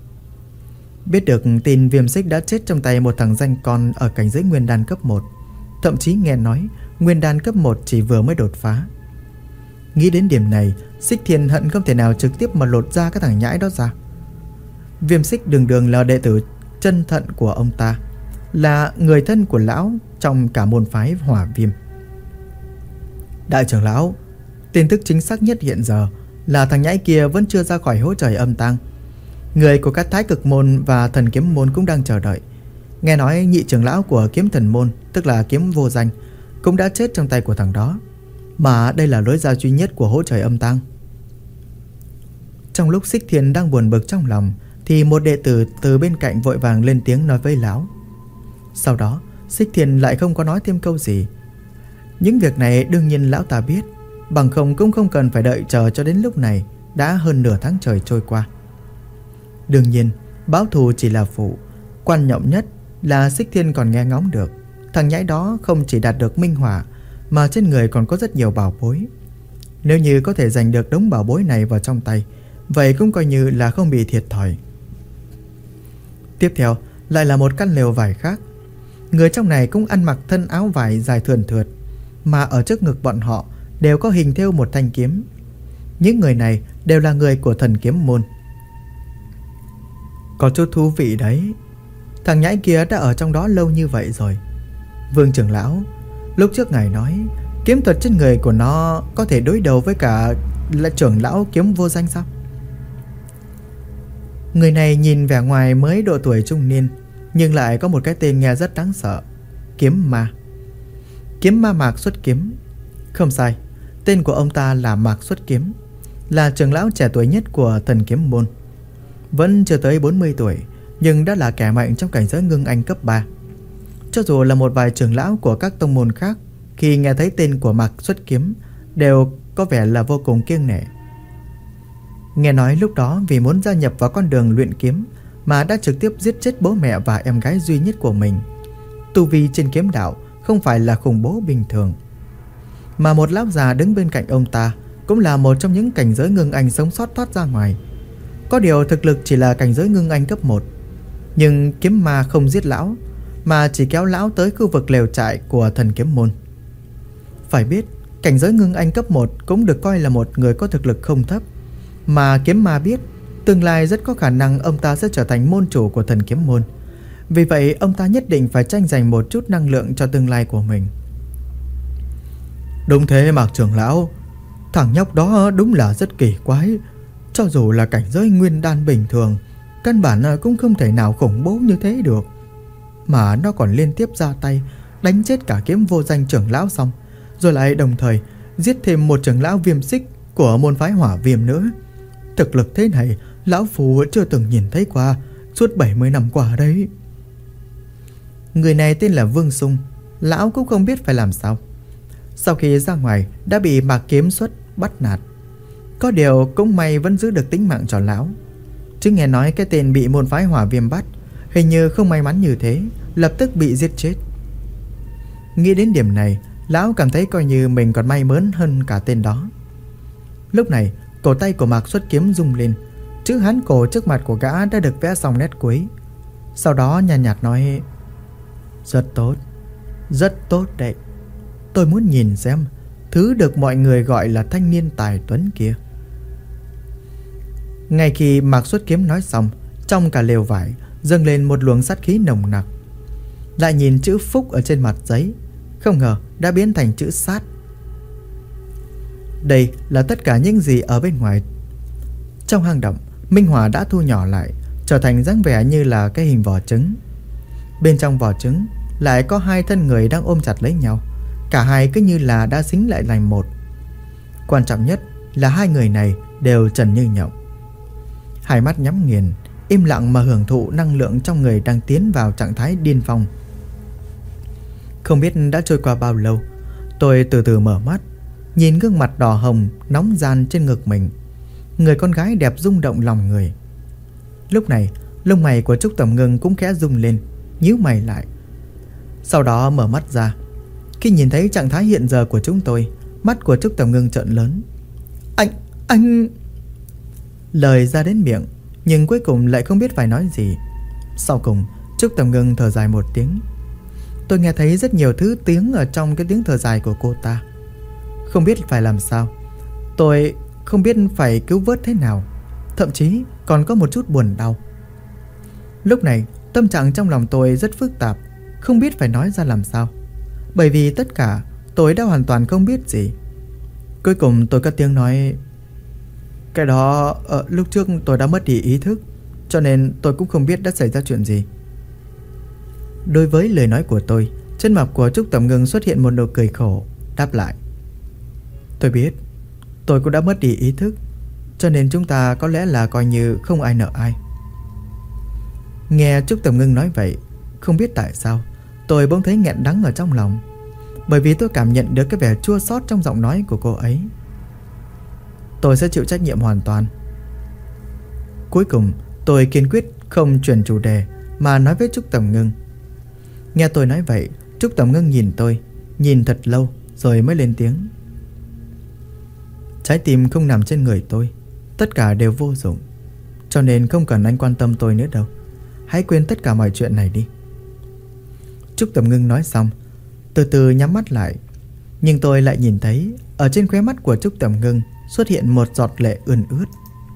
Biết được tin Viêm Xích đã chết trong tay một thằng danh con ở cảnh giới nguyên đan cấp 1. Thậm chí nghe nói nguyên đan cấp 1 chỉ vừa mới đột phá. Nghĩ đến điểm này, Xích Thiên hận không thể nào trực tiếp mà lột ra cái thằng nhãi đó ra. Viêm Xích đường đường là đệ tử chân thận của ông ta, là người thân của lão trong cả môn phái Hỏa Viêm. Đại trưởng lão, tin tức chính xác nhất hiện giờ là thằng nhãi kia vẫn chưa ra khỏi hố trời âm tang. Người của các Thái Cực môn và Thần Kiếm môn cũng đang chờ đợi. Nghe nói nhị trưởng lão của Kiếm Thần môn, tức là Kiếm Vô Danh, cũng đã chết trong tay của thằng đó, mà đây là lối ra duy nhất của hố trời âm tang. Trong lúc Xích Thiên đang buồn bực trong lòng, thì một đệ tử từ bên cạnh vội vàng lên tiếng nói với lão. Sau đó Xích Thiên lại không có nói thêm câu gì. Những việc này đương nhiên lão ta biết, bằng không cũng không cần phải đợi chờ cho đến lúc này. Đã hơn nửa tháng trời trôi qua. Đương nhiên báo thù chỉ là phụ, quan trọng nhất là Xích Thiên còn nghe ngóng được thằng nhãi đó không chỉ đạt được minh hỏa, mà trên người còn có rất nhiều bảo bối. Nếu như có thể giành được đống bảo bối này vào trong tay, vậy cũng coi như là không bị thiệt thòi. Tiếp theo lại là một căn lều vải khác. Người trong này cũng ăn mặc thân áo vải dài thườn thượt, mà ở trước ngực bọn họ đều có hình thêu một thanh kiếm. Những người này đều là người của Thần Kiếm môn. Có chút thú vị đấy. Thằng nhãi kia đã ở trong đó lâu như vậy rồi. Vương trưởng lão, lúc trước ngài nói kiếm thuật trên người của nó có thể đối đầu với cả là trưởng lão Kiếm Vô Danh sao? Người này nhìn vẻ ngoài mới độ tuổi trung niên, nhưng lại có một cái tên nghe rất đáng sợ. Kiếm Ma. Kiếm Ma Mạc Xuất Kiếm. Không sai, tên của ông ta là Mạc Xuất Kiếm, là trưởng lão trẻ tuổi nhất của Thần Kiếm môn. Vẫn chưa tới 40 tuổi, nhưng đã là kẻ mạnh trong cảnh giới ngưng anh cấp 3. Cho dù là một vài trưởng lão của các tông môn khác, khi nghe thấy tên của Mạc Xuất Kiếm đều có vẻ là vô cùng kiêng nể. Nghe nói lúc đó vì muốn gia nhập vào con đường luyện kiếm mà đã trực tiếp giết chết bố mẹ và em gái duy nhất của mình. Tu vi trên kiếm đạo không phải là khủng bố bình thường. Mà một lão già đứng bên cạnh ông ta cũng là một trong những cảnh giới ngưng anh sống sót thoát ra ngoài. Có điều thực lực chỉ là cảnh giới ngưng anh cấp 1. Nhưng kiếm ma không giết lão, mà chỉ kéo lão tới khu vực lều trại của thần kiếm môn. Phải biết, cảnh giới ngưng anh cấp 1 cũng được coi là một người có thực lực không thấp, mà kiếm ma biết tương lai rất có khả năng ông ta sẽ trở thành môn chủ của thần kiếm môn. Vì vậy ông ta nhất định phải tranh giành một chút năng lượng cho tương lai của mình. Đúng thế Mạc trưởng lão, thằng nhóc đó đúng là rất kỳ quái. Cho dù là cảnh giới nguyên đan bình thường, căn bản cũng không thể nào khủng bố như thế được. Mà nó còn liên tiếp ra tay đánh chết cả kiếm vô danh trưởng lão xong, rồi lại đồng thời giết thêm một trưởng lão viêm xích của môn phái hỏa viêm nữa. Thực lực thế này lão phù chưa từng nhìn thấy qua suốt 70 năm qua đấy. Người này tên là Vương Sung. Lão cũng không biết phải làm sao. Sau khi ra ngoài đã bị Mạc Kiếm Xuất bắt nạt. Có điều cũng may vẫn giữ được tính mạng cho lão. Chứ nghe nói cái tên bị môn phái hỏa viêm bắt hình như không may mắn như thế, lập tức bị giết chết. Nghĩ đến điểm này, lão cảm thấy coi như mình còn may mắn hơn cả tên đó. Lúc này cổ tay của Mạc Xuất Kiếm rung lên. Chữ hán cổ trước mặt của gã đã được vẽ xong nét cuối. Sau đó nhàn nhạt nói: Rất tốt đấy. Tôi muốn nhìn xem thứ được mọi người gọi là thanh niên tài tuấn kia. Ngay khi Mạc Xuất Kiếm nói xong, trong cả lều vải dâng lên một luồng sát khí nồng nặc. Lại nhìn chữ phúc ở trên mặt giấy, không ngờ đã biến thành chữ sát. Đây là tất cả những gì ở bên ngoài. Trong hang động, minh hỏa đã thu nhỏ lại, trở thành dáng vẻ như là cái hình vỏ trứng. Bên trong vỏ trứng lại có hai thân người đang ôm chặt lấy nhau. Cả hai cứ như là đã xính lại thành một. Quan trọng nhất là hai người này đều trần như nhộng, hai mắt nhắm nghiền, im lặng mà hưởng thụ năng lượng trong người đang tiến vào trạng thái điên phong. Không biết đã trôi qua bao lâu, tôi từ từ mở mắt, nhìn gương mặt đỏ hồng nóng ran trên ngực mình. Người con gái đẹp rung động lòng người. Lúc này lông mày của Trúc Tầm Ngưng cũng khẽ rung lên, nhíu mày lại. Sau đó mở mắt ra. Khi nhìn thấy trạng thái hiện giờ của chúng tôi, mắt của Trúc Tầm Ngưng trợn lớn. Anh... Lời ra đến miệng, nhưng cuối cùng lại không biết phải nói gì. Sau cùng Trúc Tầm Ngưng thở dài một tiếng. Tôi nghe thấy rất nhiều thứ tiếng ở trong cái tiếng thở dài của cô ta. Không biết phải làm sao. Tôi không biết phải cứu vớt thế nào, thậm chí còn có một chút buồn đau. Lúc này tâm trạng trong lòng tôi rất phức tạp, không biết phải nói ra làm sao. Bởi vì tất cả tôi đã hoàn toàn không biết gì. Cuối cùng tôi cất tiếng nói: Cái đó lúc trước tôi đã mất đi ý thức, cho nên tôi cũng không biết đã xảy ra chuyện gì. Đối với lời nói của tôi, trên mặt của Trúc Tầm Ngưng xuất hiện một nụ cười khổ, đáp lại: Tôi biết, tôi cũng đã mất đi ý thức, cho nên chúng ta có lẽ là coi như không ai nợ ai. Nghe Trúc Tầm Ngưng nói vậy, không biết tại sao tôi bỗng thấy nghẹn đắng ở trong lòng. Bởi vì tôi cảm nhận được cái vẻ chua xót trong giọng nói của cô ấy. Tôi sẽ chịu trách nhiệm hoàn toàn. Cuối cùng tôi kiên quyết không chuyển chủ đề mà nói với Trúc Tầm Ngưng. Nghe tôi nói vậy, Trúc Tầm Ngưng nhìn tôi, nhìn thật lâu rồi mới lên tiếng: Trái tim không nằm trên người tôi, tất cả đều vô dụng, cho nên không cần anh quan tâm tôi nữa đâu. Hãy quên tất cả mọi chuyện này đi. Trúc Tầm Ngưng nói xong, từ từ nhắm mắt lại. Nhưng tôi lại nhìn thấy ở trên khóe mắt của Trúc Tầm Ngưng xuất hiện một giọt lệ ươn ướt.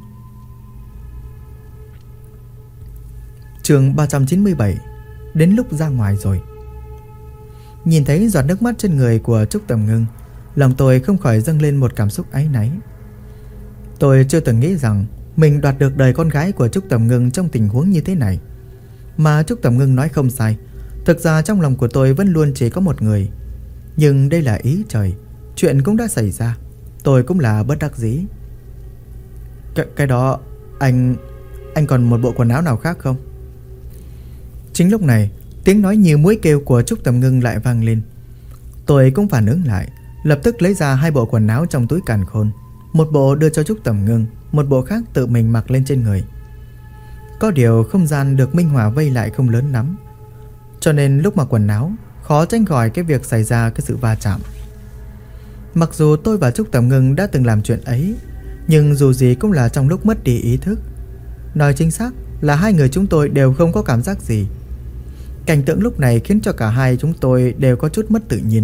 Chương 397. Đến lúc ra ngoài rồi. Nhìn thấy giọt nước mắt trên người của Trúc Tầm Ngưng, lòng tôi không khỏi dâng lên một cảm xúc áy náy. Tôi chưa từng nghĩ rằng mình đoạt được đời con gái của Trúc Tầm Ngưng trong tình huống như thế này. Mà Trúc Tầm Ngưng nói không sai, thực ra trong lòng của tôi vẫn luôn chỉ có một người. Nhưng đây là ý trời, chuyện cũng đã xảy ra, tôi cũng là bất đắc dĩ. Cái đó, anh còn một bộ quần áo nào khác không? Chính lúc này, tiếng nói như muỗi kêu của Trúc Tầm Ngưng lại vang lên. Tôi cũng phản ứng lại, lập tức lấy ra hai bộ quần áo trong túi càn khôn. Một bộ đưa cho Trúc Tầm Ngưng, một bộ khác tự mình mặc lên trên người. Có điều không gian được minh hỏa vây lại không lớn lắm, cho nên lúc mặc quần áo khó tránh khỏi cái việc xảy ra cái sự va chạm. Mặc dù tôi và Trúc Tầm Ngưng đã từng làm chuyện ấy, nhưng dù gì cũng là trong lúc mất đi ý thức. Nói chính xác là hai người chúng tôi đều không có cảm giác gì. Cảnh tượng lúc này khiến cho cả hai chúng tôi đều có chút mất tự nhiên.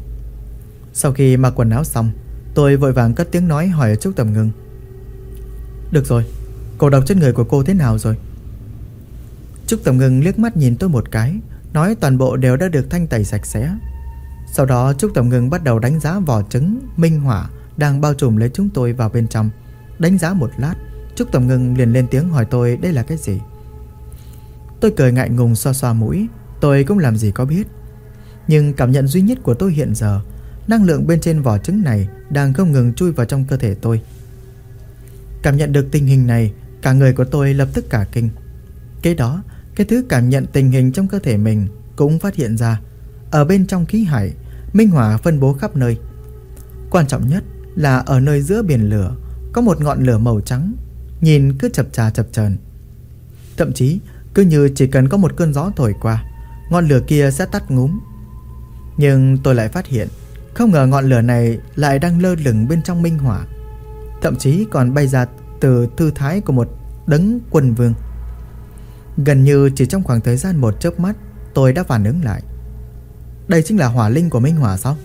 Sau khi mặc quần áo xong, tôi vội vàng cất tiếng nói hỏi Trúc Tầm Ngưng. Được rồi, cổ độc trên người của cô thế nào rồi? Trúc Tầm Ngưng liếc mắt nhìn tôi một cái, nói toàn bộ đều đã được thanh tẩy sạch sẽ. Sau đó Trúc Tầm Ngưng bắt đầu đánh giá vỏ trứng minh hỏa đang bao trùm lấy chúng tôi vào bên trong. Đánh giá một lát, Trúc Tầm Ngưng liền lên tiếng hỏi tôi đây là cái gì. Tôi cười ngại ngùng xoa xoa mũi. Tôi cũng làm gì có biết. Nhưng cảm nhận duy nhất của tôi hiện giờ, năng lượng bên trên vỏ trứng này đang không ngừng chui vào trong cơ thể tôi. Cảm nhận được tình hình này, cả người của tôi lập tức cả kinh. Cái đó, cái thứ cảm nhận tình hình trong cơ thể mình cũng phát hiện ra ở bên trong khí hải, minh hỏa phân bố khắp nơi. Quan trọng nhất là ở nơi giữa biển lửa có một ngọn lửa màu trắng, nhìn cứ chập chờn. Thậm chí cứ như chỉ cần có một cơn gió thổi qua, ngọn lửa kia sẽ tắt ngúm. Nhưng tôi lại phát hiện, không ngờ ngọn lửa này lại đang lơ lửng bên trong minh hỏa, thậm chí còn bay ra từ tư thái của một đấng quân vương. Gần như chỉ trong khoảng thời gian một chớp mắt, tôi đã phản ứng lại. Đây chính là hỏa linh của minh hỏa sao?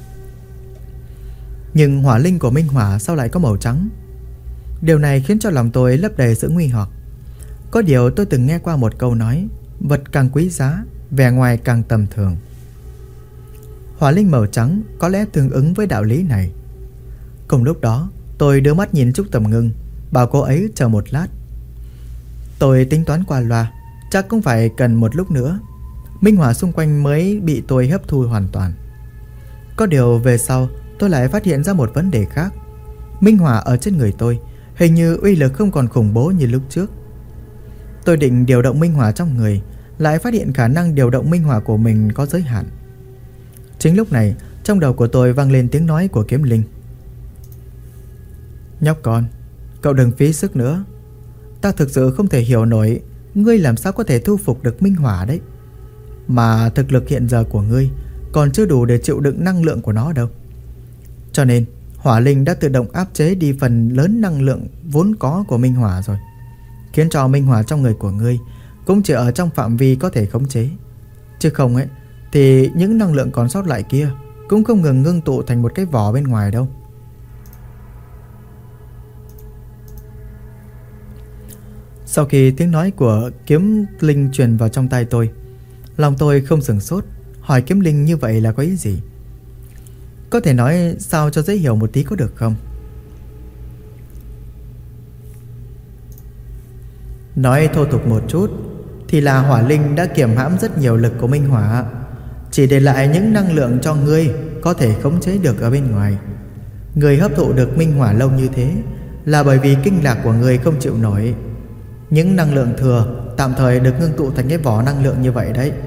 Nhưng hỏa linh của minh hỏa sao lại có màu trắng? Điều này khiến cho lòng tôi lấp đầy sự nghi hoặc. Có điều tôi từng nghe qua một câu nói, vật càng quý giá, vẻ ngoài càng tầm thường. Hỏa linh màu trắng có lẽ tương ứng với đạo lý này. Cùng lúc đó, tôi đưa mắt nhìn Trúc Tầm Ngưng, bảo cô ấy chờ một lát. Tôi tính toán qua loa, chắc cũng phải cần một lúc nữa, minh hỏa xung quanh mới bị tôi hấp thu hoàn toàn. Có điều về sau tôi lại phát hiện ra một vấn đề khác. Minh hỏa ở trên người tôi hình như uy lực không còn khủng bố như lúc trước. Tôi định điều động minh hỏa trong người, lại phát hiện khả năng điều động minh hỏa của mình có giới hạn. Chính lúc này, trong đầu của tôi vang lên tiếng nói của Kiếm Linh. Nhóc con, cậu đừng phí sức nữa. Ta thực sự không thể hiểu nổi ngươi làm sao có thể thu phục được minh hỏa đấy. Mà thực lực hiện giờ của ngươi còn chưa đủ để chịu đựng năng lượng của nó đâu. Cho nên hỏa linh đã tự động áp chế đi phần lớn năng lượng vốn có của minh hỏa rồi, khiến cho minh hỏa trong người của ngươi cũng chỉ ở trong phạm vi có thể khống chế. Chứ không ấy thì những năng lượng còn sót lại kia cũng không ngừng ngưng tụ thành một cái vỏ bên ngoài đâu. Sau khi tiếng nói của Kiếm Linh truyền vào trong tai tôi, lòng tôi không sửng sốt, hỏi Kiếm Linh như vậy là có ý gì? Có thể nói sao cho dễ hiểu một tí có được không? Nói thô tục một chút thì là hỏa linh đã kiềm hãm rất nhiều lực của minh hỏa, chỉ để lại những năng lượng cho ngươi có thể khống chế được ở bên ngoài. Ngươi hấp thụ được minh hỏa lâu như thế là bởi vì kinh lạc của ngươi không chịu nổi. Những năng lượng thừa tạm thời được ngưng tụ thành cái vỏ năng lượng như vậy đấy.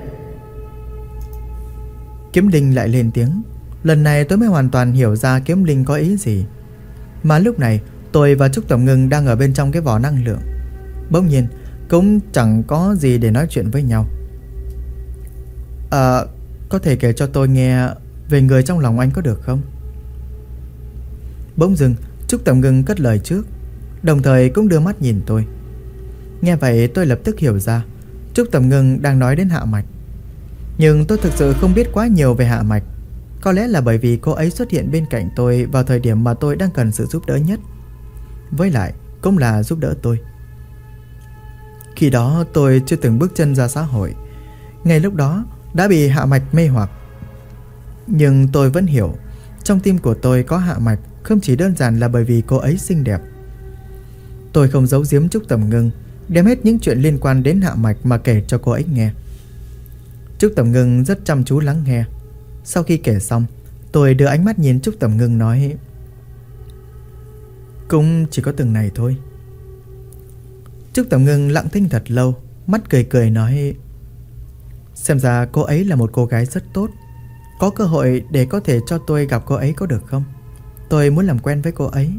Kiếm Linh lại lên tiếng. Lần này tôi mới hoàn toàn hiểu ra Kiếm Linh có ý gì. Mà lúc này tôi và Trúc Tầm Ngưng đang ở bên trong cái vỏ năng lượng, bỗng nhiên cũng chẳng có gì để nói chuyện với nhau. Có thể kể cho tôi nghe về người trong lòng anh có được không? Bỗng dưng Trúc Tầm Ngưng cất lời trước, đồng thời cũng đưa mắt nhìn tôi. Nghe vậy tôi lập tức hiểu ra Trúc Tầm Ngưng đang nói đến Hạ Mạch. Nhưng tôi thực sự không biết quá nhiều về Hạ Mạch. Có lẽ là bởi vì cô ấy xuất hiện bên cạnh tôi vào thời điểm mà tôi đang cần sự giúp đỡ nhất. Với lại cũng là giúp đỡ tôi. Khi đó tôi chưa từng bước chân ra xã hội, ngay lúc đó đã bị Hạ Mạch mê hoặc. Nhưng tôi vẫn hiểu, trong tim của tôi có Hạ Mạch không chỉ đơn giản là bởi vì cô ấy xinh đẹp. Tôi không giấu giếm Trúc Tầm Ngưng, đem hết những chuyện liên quan đến Hạ Mạch mà kể cho cô ấy nghe. Trúc Tầm Ngưng rất chăm chú lắng nghe. Sau khi kể xong, tôi đưa ánh mắt nhìn Trúc Tầm Ngưng nói: cũng chỉ có từng này thôi. Trúc Tầm Ngưng lặng thinh thật lâu, mắt cười cười nói: xem ra cô ấy là một cô gái rất tốt. Có cơ hội để có thể cho tôi gặp cô ấy có được không? Tôi muốn làm quen với cô ấy.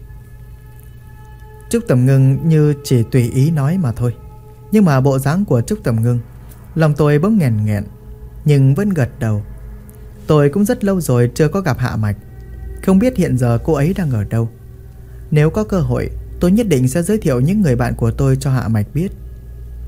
Trúc Tầm Ngưng như chỉ tùy ý nói mà thôi. Nhưng mà bộ dáng của Trúc Tầm Ngưng, lòng tôi bỗng nghẹn nghẹn, nhưng vẫn gật đầu. Tôi cũng rất lâu rồi chưa có gặp Hạ Mạch, không biết hiện giờ cô ấy đang ở đâu. Nếu có cơ hội, tôi nhất định sẽ giới thiệu những người bạn của tôi cho Hạ Mạch biết.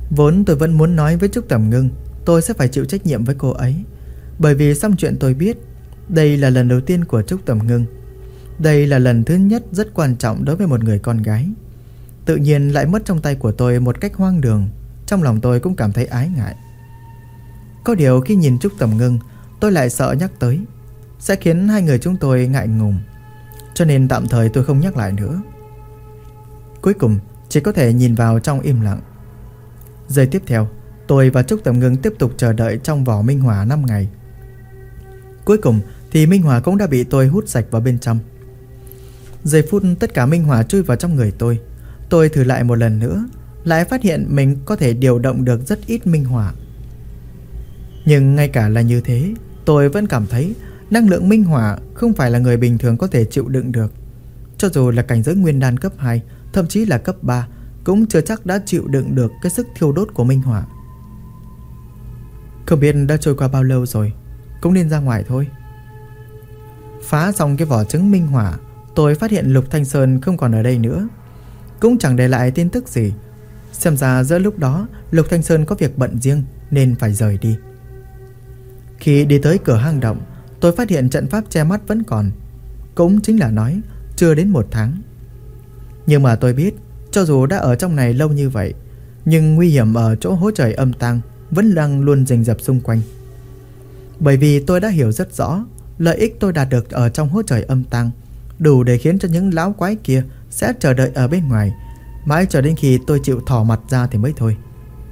Vốn tôi vẫn muốn nói với Trúc Tầm Ngưng tôi sẽ phải chịu trách nhiệm với cô ấy, bởi vì xong chuyện tôi biết đây là lần đầu tiên của Trúc Tầm Ngưng. Đây là lần thứ nhất rất quan trọng đối với một người con gái. Tự nhiên lại mất trong tay của tôi một cách hoang đường. Trong lòng tôi cũng cảm thấy ái ngại. Có điều khi nhìn Trúc Tầm Ngưng, tôi lại sợ nhắc tới sẽ khiến hai người chúng tôi ngại ngùng, cho nên tạm thời tôi không nhắc lại nữa. Cuối cùng chỉ có thể nhìn vào trong im lặng. Giây tiếp theo, tôi và Trúc Tầm Ngưng tiếp tục chờ đợi trong vỏ minh hỏa 5 ngày. Cuối cùng thì minh hỏa cũng đã bị tôi hút sạch vào bên trong. Giây phút tất cả minh hỏa chui vào trong người tôi thử lại một lần nữa, lại phát hiện mình có thể điều động được rất ít minh hỏa. Nhưng ngay cả là như thế, tôi vẫn cảm thấy năng lượng minh hỏa không phải là người bình thường có thể chịu đựng được. Cho dù là cảnh giới nguyên đan cấp 2, thậm chí là cấp 3, cũng chưa chắc đã chịu đựng được cái sức thiêu đốt của minh hỏa. Không biết đã trôi qua bao lâu rồi, cũng nên ra ngoài thôi. Phá xong cái vỏ trứng minh hỏa, tôi phát hiện Lục Thanh Sơn không còn ở đây nữa, cũng chẳng để lại tin tức gì. Xem ra giữa lúc đó Lục Thanh Sơn có việc bận riêng nên phải rời đi. Khi đi tới cửa hang động, tôi phát hiện trận pháp che mắt vẫn còn, cũng chính là nói chưa đến 1 tháng. Nhưng mà tôi biết, cho dù đã ở trong này lâu như vậy, nhưng nguy hiểm ở chỗ hố trời âm tang vẫn đang luôn rình rập xung quanh. Bởi vì tôi đã hiểu rất rõ lợi ích tôi đạt được ở trong hố trời âm tang đủ để khiến cho những lão quái kia sẽ chờ đợi ở bên ngoài, mãi cho đến khi tôi chịu thò mặt ra thì mới thôi.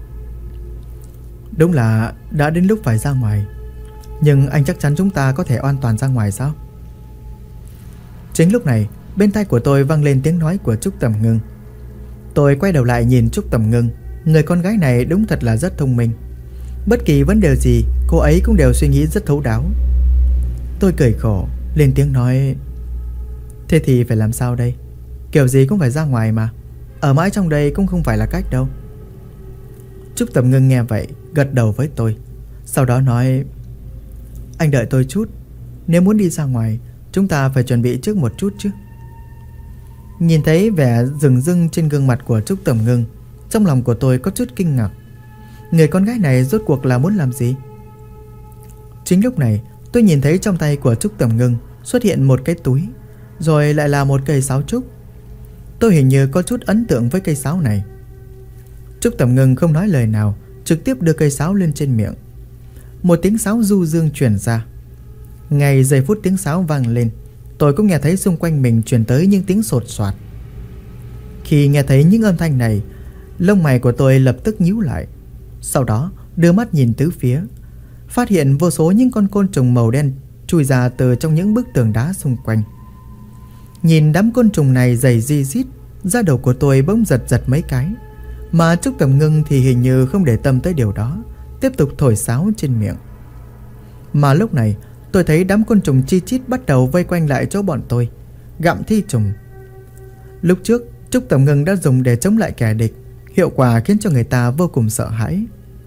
Đúng là đã đến lúc phải ra ngoài. Nhưng anh chắc chắn chúng ta có thể an toàn ra ngoài sao? Chính lúc này, bên tai của tôi vang lên tiếng nói của Trúc Tầm Ngưng. Tôi quay đầu lại nhìn Trúc Tầm Ngưng. Người con gái này đúng thật là rất thông minh. Bất kỳ vấn đề gì cô ấy cũng đều suy nghĩ rất thấu đáo. Tôi cười khổ, lên tiếng nói: thế thì phải làm sao đây? Kiểu gì cũng phải ra ngoài mà, ở mãi trong đây cũng không phải là cách đâu. Trúc Tầm Ngưng nghe vậy gật đầu với tôi, sau đó nói: anh đợi tôi chút, nếu muốn đi ra ngoài chúng ta phải chuẩn bị trước một chút chứ. Nhìn thấy vẻ rừng rưng trên gương mặt của Trúc Tầm Ngưng, trong lòng của tôi có chút kinh ngạc. Người con gái này rốt cuộc là muốn làm gì? Chính lúc này tôi nhìn thấy trong tay của Trúc Tầm Ngưng xuất hiện một cái túi, rồi lại là một cây sáo trúc. Tôi hình như có chút ấn tượng với cây sáo này. Trúc Tầm Ngưng không nói lời nào, trực tiếp đưa cây sáo lên trên miệng. Một tiếng sáo du dương truyền ra. Ngay giây phút tiếng sáo vang lên, tôi cũng nghe thấy xung quanh mình truyền tới những tiếng sột soạt. Khi nghe thấy những âm thanh này, lông mày của tôi lập tức nhíu lại. Sau đó đưa mắt nhìn tứ phía, phát hiện vô số những con côn trùng màu đen chui ra từ trong những bức tường đá xung quanh. Nhìn đám côn trùng này dày ri rít, da đầu của tôi bỗng giật giật mấy cái. Mà Trúc Tầm Ngưng thì hình như không để tâm tới điều đó, tiếp tục thổi sáo trên miệng. Mà lúc này tôi thấy đám côn trùng chi chít bắt đầu vây quanh lại chỗ bọn tôi, gặm thi trùng. Lúc trước Trúc Tầm Ngưng đã dùng để chống lại kẻ địch, hiệu quả khiến cho người ta vô cùng sợ hãi.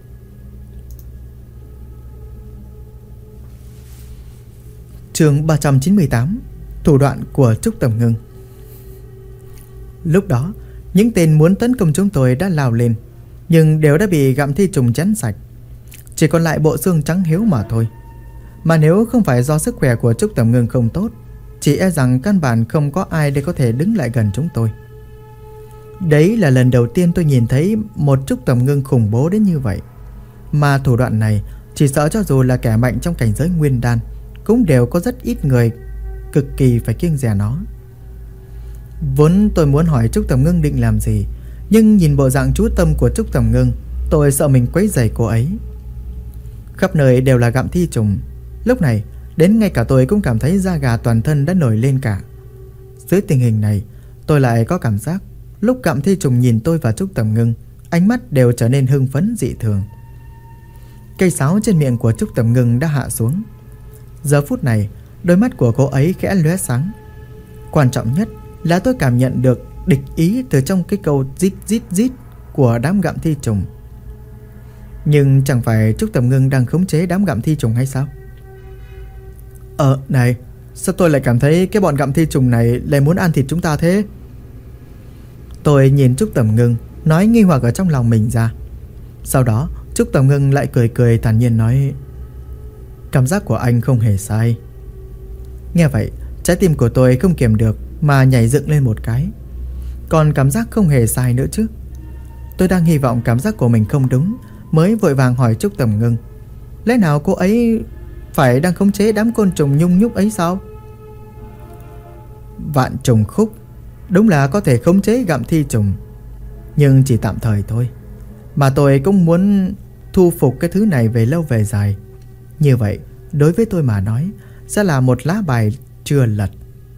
Chương 398: Thủ đoạn của Trúc Tầm Ngưng. Lúc đó những tên muốn tấn công chúng tôi đã lao lên, nhưng đều đã bị gặm thi trùng chén sạch, chỉ còn lại bộ xương trắng hiếu mà thôi. Mà nếu không phải do sức khỏe của Trúc Tầm Ngưng không tốt, chỉ e rằng căn bản không có ai để có thể đứng lại gần chúng tôi. Đấy là lần đầu tiên tôi nhìn thấy một Trúc Tầm Ngưng khủng bố đến như vậy. Mà thủ đoạn này chỉ sợ cho dù là kẻ mạnh trong cảnh giới nguyên đan cũng đều có rất ít người cực kỳ phải kiêng dè nó. Vốn tôi muốn hỏi Trúc Tầm Ngưng định làm gì, nhưng nhìn bộ dạng chú tâm của Trúc Tầm Ngưng, tôi sợ mình quấy rầy cô ấy. Khắp nơi đều là gặm thi trùng. Lúc này đến ngay cả tôi cũng cảm thấy da gà toàn thân đã nổi lên cả. Dưới tình hình này, tôi lại có cảm giác lúc gặm thi trùng nhìn tôi và Trúc Tầm Ngưng, ánh mắt đều trở nên hưng phấn dị thường. Cây sáo trên miệng của Trúc Tầm Ngưng đã hạ xuống. Giờ phút này, đôi mắt của cô ấy khẽ lóe sáng. Quan trọng nhất là tôi cảm nhận được địch ý từ trong cái câu rít rít rít của đám gặm thi trùng. Nhưng chẳng phải Trúc Tầm Ngưng đang khống chế đám gặm thi trùng hay sao? Này, sao tôi lại cảm thấy cái bọn gặm thi trùng này lại muốn ăn thịt chúng ta thế? Tôi nhìn Trúc Tầm Ngưng, nói nghi hoặc ở trong lòng mình ra. Sau đó Trúc Tầm Ngưng lại cười cười thản nhiên nói: cảm giác của anh không hề sai. Nghe vậy, trái tim của tôi không kiềm được mà nhảy dựng lên một cái. Còn cảm giác không hề sai nữa chứ? Tôi đang hy vọng cảm giác của mình không đúng, mới vội vàng hỏi Trúc Tầm Ngưng: lẽ nào cô ấy phải đang khống chế đám côn trùng nhung nhúc ấy sao? Vạn trùng khúc, đúng là có thể khống chế gặm thi trùng, nhưng chỉ tạm thời thôi. Mà tôi cũng muốn thu phục cái thứ này về lâu về dài. Như vậy, đối với tôi mà nói, sẽ là một lá bài chưa lật.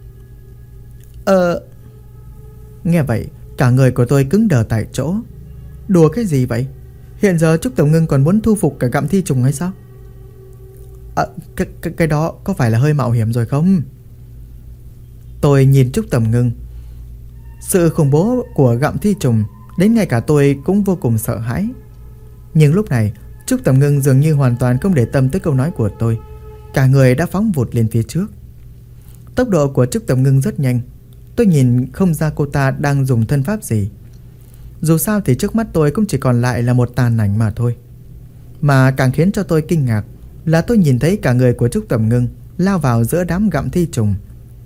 Nghe vậy, cả người của tôi cứng đờ tại chỗ. Đùa cái gì vậy? Hiện giờ Trúc Tầm Ngưng còn muốn thu phục cả gặm thi trùng hay sao? Cái đó có phải là hơi mạo hiểm rồi không? Tôi nhìn Trúc Tầm Ngưng. Sự khủng bố của gặm thi trùng đến ngay cả tôi cũng vô cùng sợ hãi. Nhưng lúc này Trúc Tầm Ngưng dường như hoàn toàn không để tâm tới câu nói của tôi. Cả người đã phóng vụt lên phía trước. Tốc độ của Trúc Tầm Ngưng rất nhanh. Tôi nhìn không ra cô ta đang dùng thân pháp gì. Dù sao thì trước mắt tôi cũng chỉ còn lại là một tàn ảnh mà thôi. Mà càng khiến cho tôi kinh ngạc là tôi nhìn thấy cả người của Trúc Tầm Ngưng lao vào giữa đám gặm thi trùng.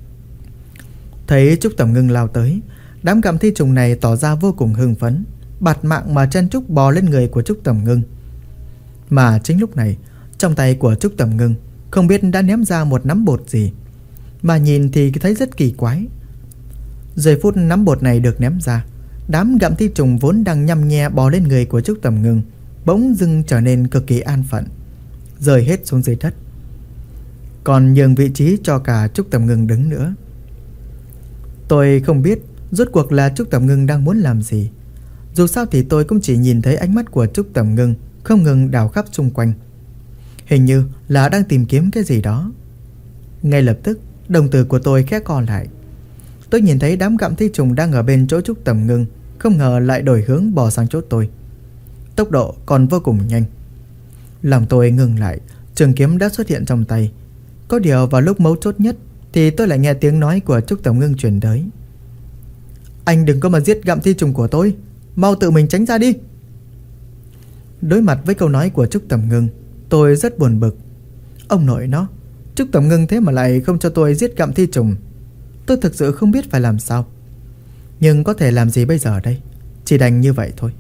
Thấy Trúc Tầm Ngưng lao tới, đám gặm thi trùng này tỏ ra vô cùng hưng phấn, bạt mạng mà chen chúc bò lên người của Trúc Tầm Ngưng. Mà chính lúc này, trong tay của Trúc Tầm Ngưng không biết đã ném ra một nắm bột gì, mà nhìn thì thấy rất kỳ quái. Giây phút nắm bột này được ném ra, đám gặm thi trùng vốn đang nhăm nhe bò lên người của Trúc Tầm Ngưng bỗng dưng trở nên cực kỳ an phận, rơi hết xuống dưới đất, còn nhường vị trí cho cả Trúc Tầm Ngưng đứng nữa. Tôi không biết rốt cuộc là Trúc Tầm Ngưng đang muốn làm gì. Dù sao thì tôi cũng chỉ nhìn thấy ánh mắt của Trúc Tầm Ngưng không ngừng đảo khắp xung quanh, hình như là đang tìm kiếm cái gì đó. Ngay lập tức đồng tử của tôi khẽ co lại. Tôi nhìn thấy đám gặm thi trùng đang ở bên chỗ Trúc Tầm Ngưng không ngờ lại đổi hướng bò sang chỗ tôi. Tốc độ còn vô cùng nhanh. Lòng tôi ngừng lại, trường kiếm đã xuất hiện trong tay. Có điều vào lúc mấu chốt nhất thì tôi lại nghe tiếng nói của Trúc Tầm Ngưng truyền tới: anh đừng có mà giết gặm thi trùng của tôi, mau tự mình tránh ra đi. Đối mặt với câu nói của Trúc Tầm Ngưng, tôi rất buồn bực. Ông nội nó, Trúc Tầm Ngưng thế mà lại không cho tôi giết gặm thi trùng. Tôi thực sự không biết phải làm sao. Nhưng có thể làm gì bây giờ đây? Chỉ đành như vậy thôi.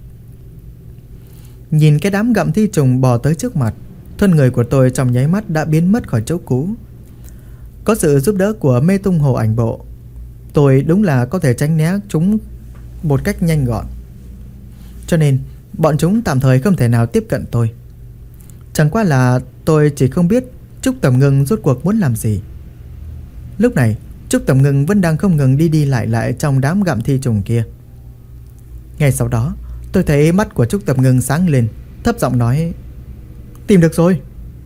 Nhìn cái đám gặm thi trùng bò tới trước mặt, thân người của tôi trong nháy mắt đã biến mất khỏi chỗ cũ. Có sự giúp đỡ của mê tung hồ ảnh bộ, tôi đúng là có thể tránh né chúng một cách nhanh gọn. Cho nên bọn chúng tạm thời không thể nào tiếp cận tôi. Chẳng qua là tôi chỉ không biết Trúc Tầm Ngưng rốt cuộc muốn làm gì. Lúc này Trúc Tầm Ngưng vẫn đang không ngừng đi lại trong đám gặm thi trùng kia. Ngay sau đó tôi thấy mắt của Trúc Tầm Ngưng sáng lên, thấp giọng nói: tìm được rồi.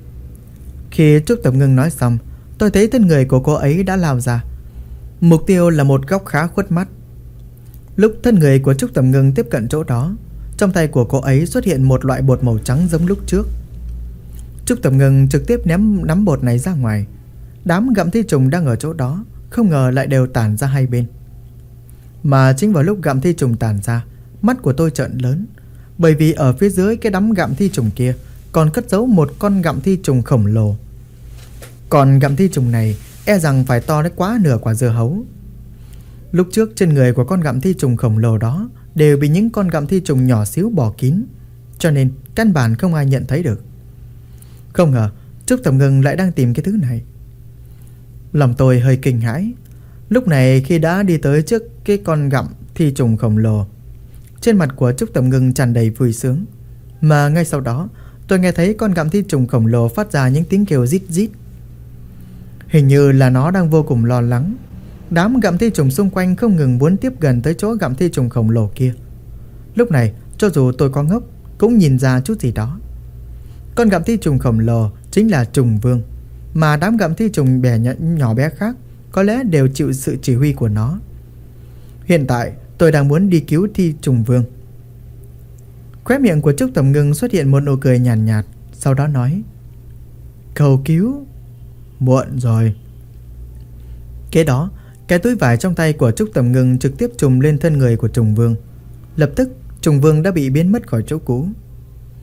Khi Trúc Tầm Ngưng nói xong, tôi thấy thân người của cô ấy đã lao ra. Mục tiêu là một góc khá khuất mắt. Lúc thân người của Trúc Tầm Ngưng tiếp cận chỗ đó, trong tay của cô ấy xuất hiện một loại bột màu trắng giống lúc trước. Trúc Tầm Ngưng trực tiếp ném nắm bột này ra ngoài. Đám gặm thi trùng đang ở chỗ đó không ngờ lại đều tản ra hai bên. Mà chính vào lúc gặm thi trùng tản ra, mắt của tôi trợn lớn, bởi vì ở phía dưới cái đám gặm thi trùng kia còn cất giấu một con gặm thi trùng khổng lồ. Còn gặm thi trùng này e rằng phải to đến quá nửa quả dưa hấu. Lúc trước trên người của con gặm thi trùng khổng lồ đó đều bị những con gặm thi trùng nhỏ xíu bò kín, cho nên căn bản không ai nhận thấy được. Không ngờ Trúc Tầm Ngưng lại đang tìm cái thứ này. Lòng tôi hơi kinh hãi. Lúc này khi đã đi tới trước cái con gặm thi trùng khổng lồ, trên mặt của Trúc Tầm Ngưng tràn đầy vui sướng. Mà ngay sau đó tôi nghe thấy con gặm thi trùng khổng lồ phát ra những tiếng kêu rít rít. Hình như là nó đang vô cùng lo lắng. Đám gặm thi trùng xung quanh không ngừng muốn tiếp gần tới chỗ gặm thi trùng khổng lồ kia. Lúc này cho dù tôi có ngốc cũng nhìn ra chút gì đó. Con gặm thi trùng khổng lồ chính là trùng vương, mà đám gặm thi trùng nhỏ bé khác có lẽ đều chịu sự chỉ huy của nó. Hiện tại tôi đang muốn đi cứu thi trùng vương. Khóe miệng của Trúc Tầm Ngưng xuất hiện một nụ cười nhàn nhạt, sau đó nói: cầu cứu? Muộn rồi. Kế đó cái túi vải trong tay của Trúc Tầm Ngưng trực tiếp trùm lên thân người của trùng vương. Lập tức trùng vương đã bị biến mất khỏi chỗ cũ.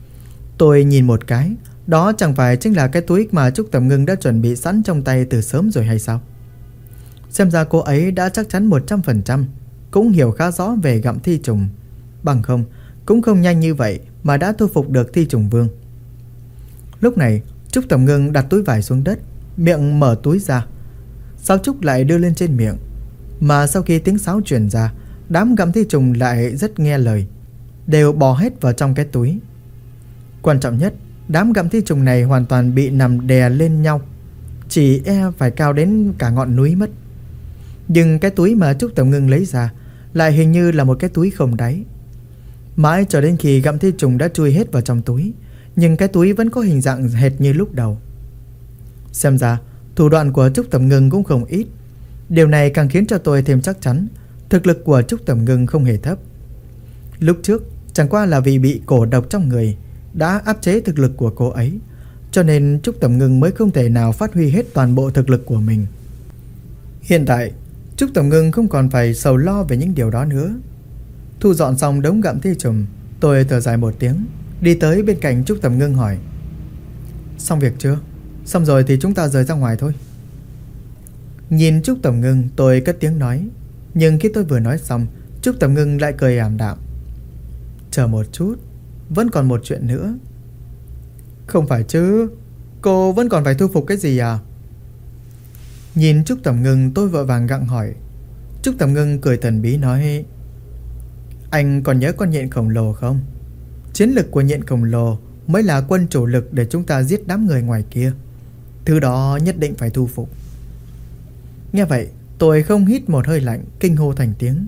Tôi nhìn một cái, đó chẳng phải chính là cái túi mà Trúc Tầm Ngưng đã chuẩn bị sẵn trong tay từ sớm rồi hay sao? Xem ra cô ấy đã chắc chắn 100%, cũng hiểu khá rõ về gặm thi trùng. Bằng không, cũng không nhanh như vậy mà đã thu phục được thi trùng vương. Lúc này, Trúc Tầm Ngưng đặt túi vải xuống đất, miệng mở túi ra. Sáo trúc lại đưa lên trên miệng. Mà sau khi tiếng sáo truyền ra, đám gặm thi trùng lại rất nghe lời, đều bò hết vào trong cái túi. Quan trọng nhất, đám gặm thi trùng này hoàn toàn bị nằm đè lên nhau, chỉ phải cao đến cả ngọn núi mất. Nhưng cái túi mà Trúc Tầm Ngưng lấy ra lại hình như là một cái túi không đáy. Mãi cho đến khi gặm thi trùng đã chui hết vào trong túi, nhưng cái túi vẫn có hình dạng hệt như lúc đầu. Xem ra thủ đoạn của Trúc Tầm Ngưng cũng không ít. Điều này càng khiến cho tôi thêm chắc chắn thực lực của Trúc Tầm Ngưng không hề thấp. Lúc trước chẳng qua là vì bị cổ độc trong người đã áp chế thực lực của cô ấy, cho nên Trúc Tầm Ngưng mới không thể nào phát huy hết toàn bộ thực lực của mình. Hiện tại Trúc Tầm Ngưng không còn phải sầu lo về những điều đó nữa. Thu dọn xong đống gặm thi trùng, tôi thở dài một tiếng, đi tới bên cạnh Trúc Tầm Ngưng hỏi: xong việc chưa? Xong rồi thì chúng ta rời ra ngoài thôi. Nhìn Trúc Tầm Ngưng, tôi cất tiếng nói. Nhưng khi tôi vừa nói xong, Trúc Tầm Ngưng lại cười ảm đạm: chờ một chút, vẫn còn một chuyện nữa. Không phải chứ, cô vẫn còn phải thu phục cái gì à? Nhìn Trúc Tầm Ngưng, tôi vội vàng gặng hỏi. Trúc Tầm Ngưng cười thần bí nói: anh còn nhớ con nhện khổng lồ không? Chiến lực của nhện khổng lồ mới là quân chủ lực để chúng ta giết đám người ngoài kia. Thứ đó nhất định phải thu phục. Nghe vậy, tôi không hít một hơi lạnh, kinh hô thành tiếng: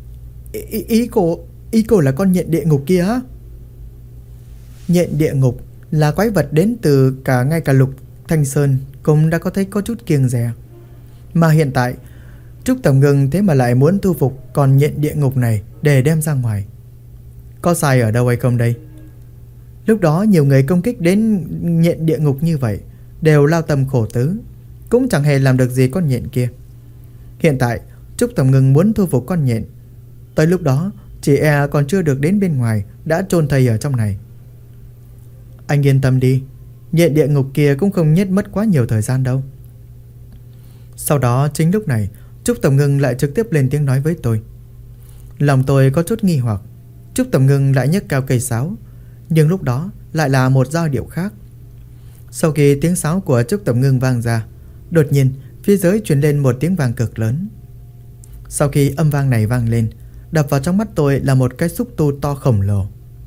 Ý cô là con nhện địa ngục kia á? Nhện địa ngục là quái vật đến từ ngay cả Lục Thanh Sơn cũng đã có thấy có chút kiêng dè. Mà hiện tại Trúc Tầm Ngưng thế mà lại muốn thu phục con nhện địa ngục này để đem ra ngoài. Có sai ở đâu hay không đây? Lúc đó nhiều người công kích đến nhện địa ngục như vậy đều lao tâm khổ tứ, cũng chẳng hề làm được gì con nhện kia. Hiện tại Trúc Tầm Ngưng muốn thu phục con nhện, tới lúc đó chị còn chưa được đến bên ngoài đã chôn thây ở trong này. Anh yên tâm đi, nhện địa ngục kia cũng không nhất mất quá nhiều thời gian đâu. Sau đó chính lúc này Trúc Tầm Ngưng lại trực tiếp lên tiếng nói với tôi. Lòng tôi có chút nghi hoặc. Trúc Tầm Ngưng lại nhấc cao cây sáo, nhưng lúc đó lại là một giai điệu khác. Sau khi tiếng sáo của Trúc Tầm Ngưng vang ra, đột nhiên phía dưới truyền lên một tiếng vang cực lớn. Sau khi âm vang này vang lên, đập vào trong mắt tôi là một cái xúc tu to khổng lồ.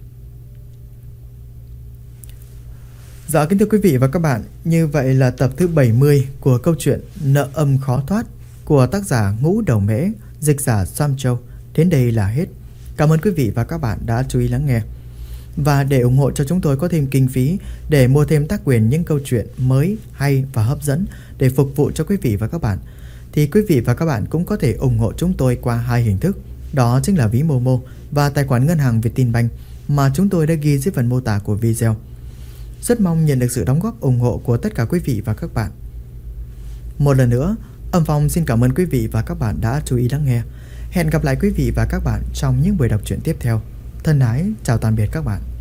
Dạ kính thưa quý vị và các bạn, như vậy là tập thứ 70 của câu chuyện Nợ Âm Khó Thoát của tác giả Ngũ Đầu Mễ, dịch giả Sam Châu đến đây là hết. Cảm ơn quý vị và các bạn đã chú ý lắng nghe. Và để ủng hộ cho chúng tôi có thêm kinh phí để mua thêm tác quyền những câu chuyện mới, hay và hấp dẫn để phục vụ cho quý vị và các bạn, thì quý vị và các bạn cũng có thể ủng hộ chúng tôi qua hai hình thức. Đó chính là ví Momo và tài khoản ngân hàng Vietinbank mà chúng tôi đã ghi dưới phần mô tả của video. Rất mong nhận được sự đóng góp ủng hộ của tất cả quý vị và các bạn. Một lần nữa, Âm Phong xin cảm ơn quý vị và các bạn đã chú ý lắng nghe. Hẹn gặp lại quý vị và các bạn trong những buổi đọc truyện tiếp theo. Thân ái, chào tạm biệt các bạn.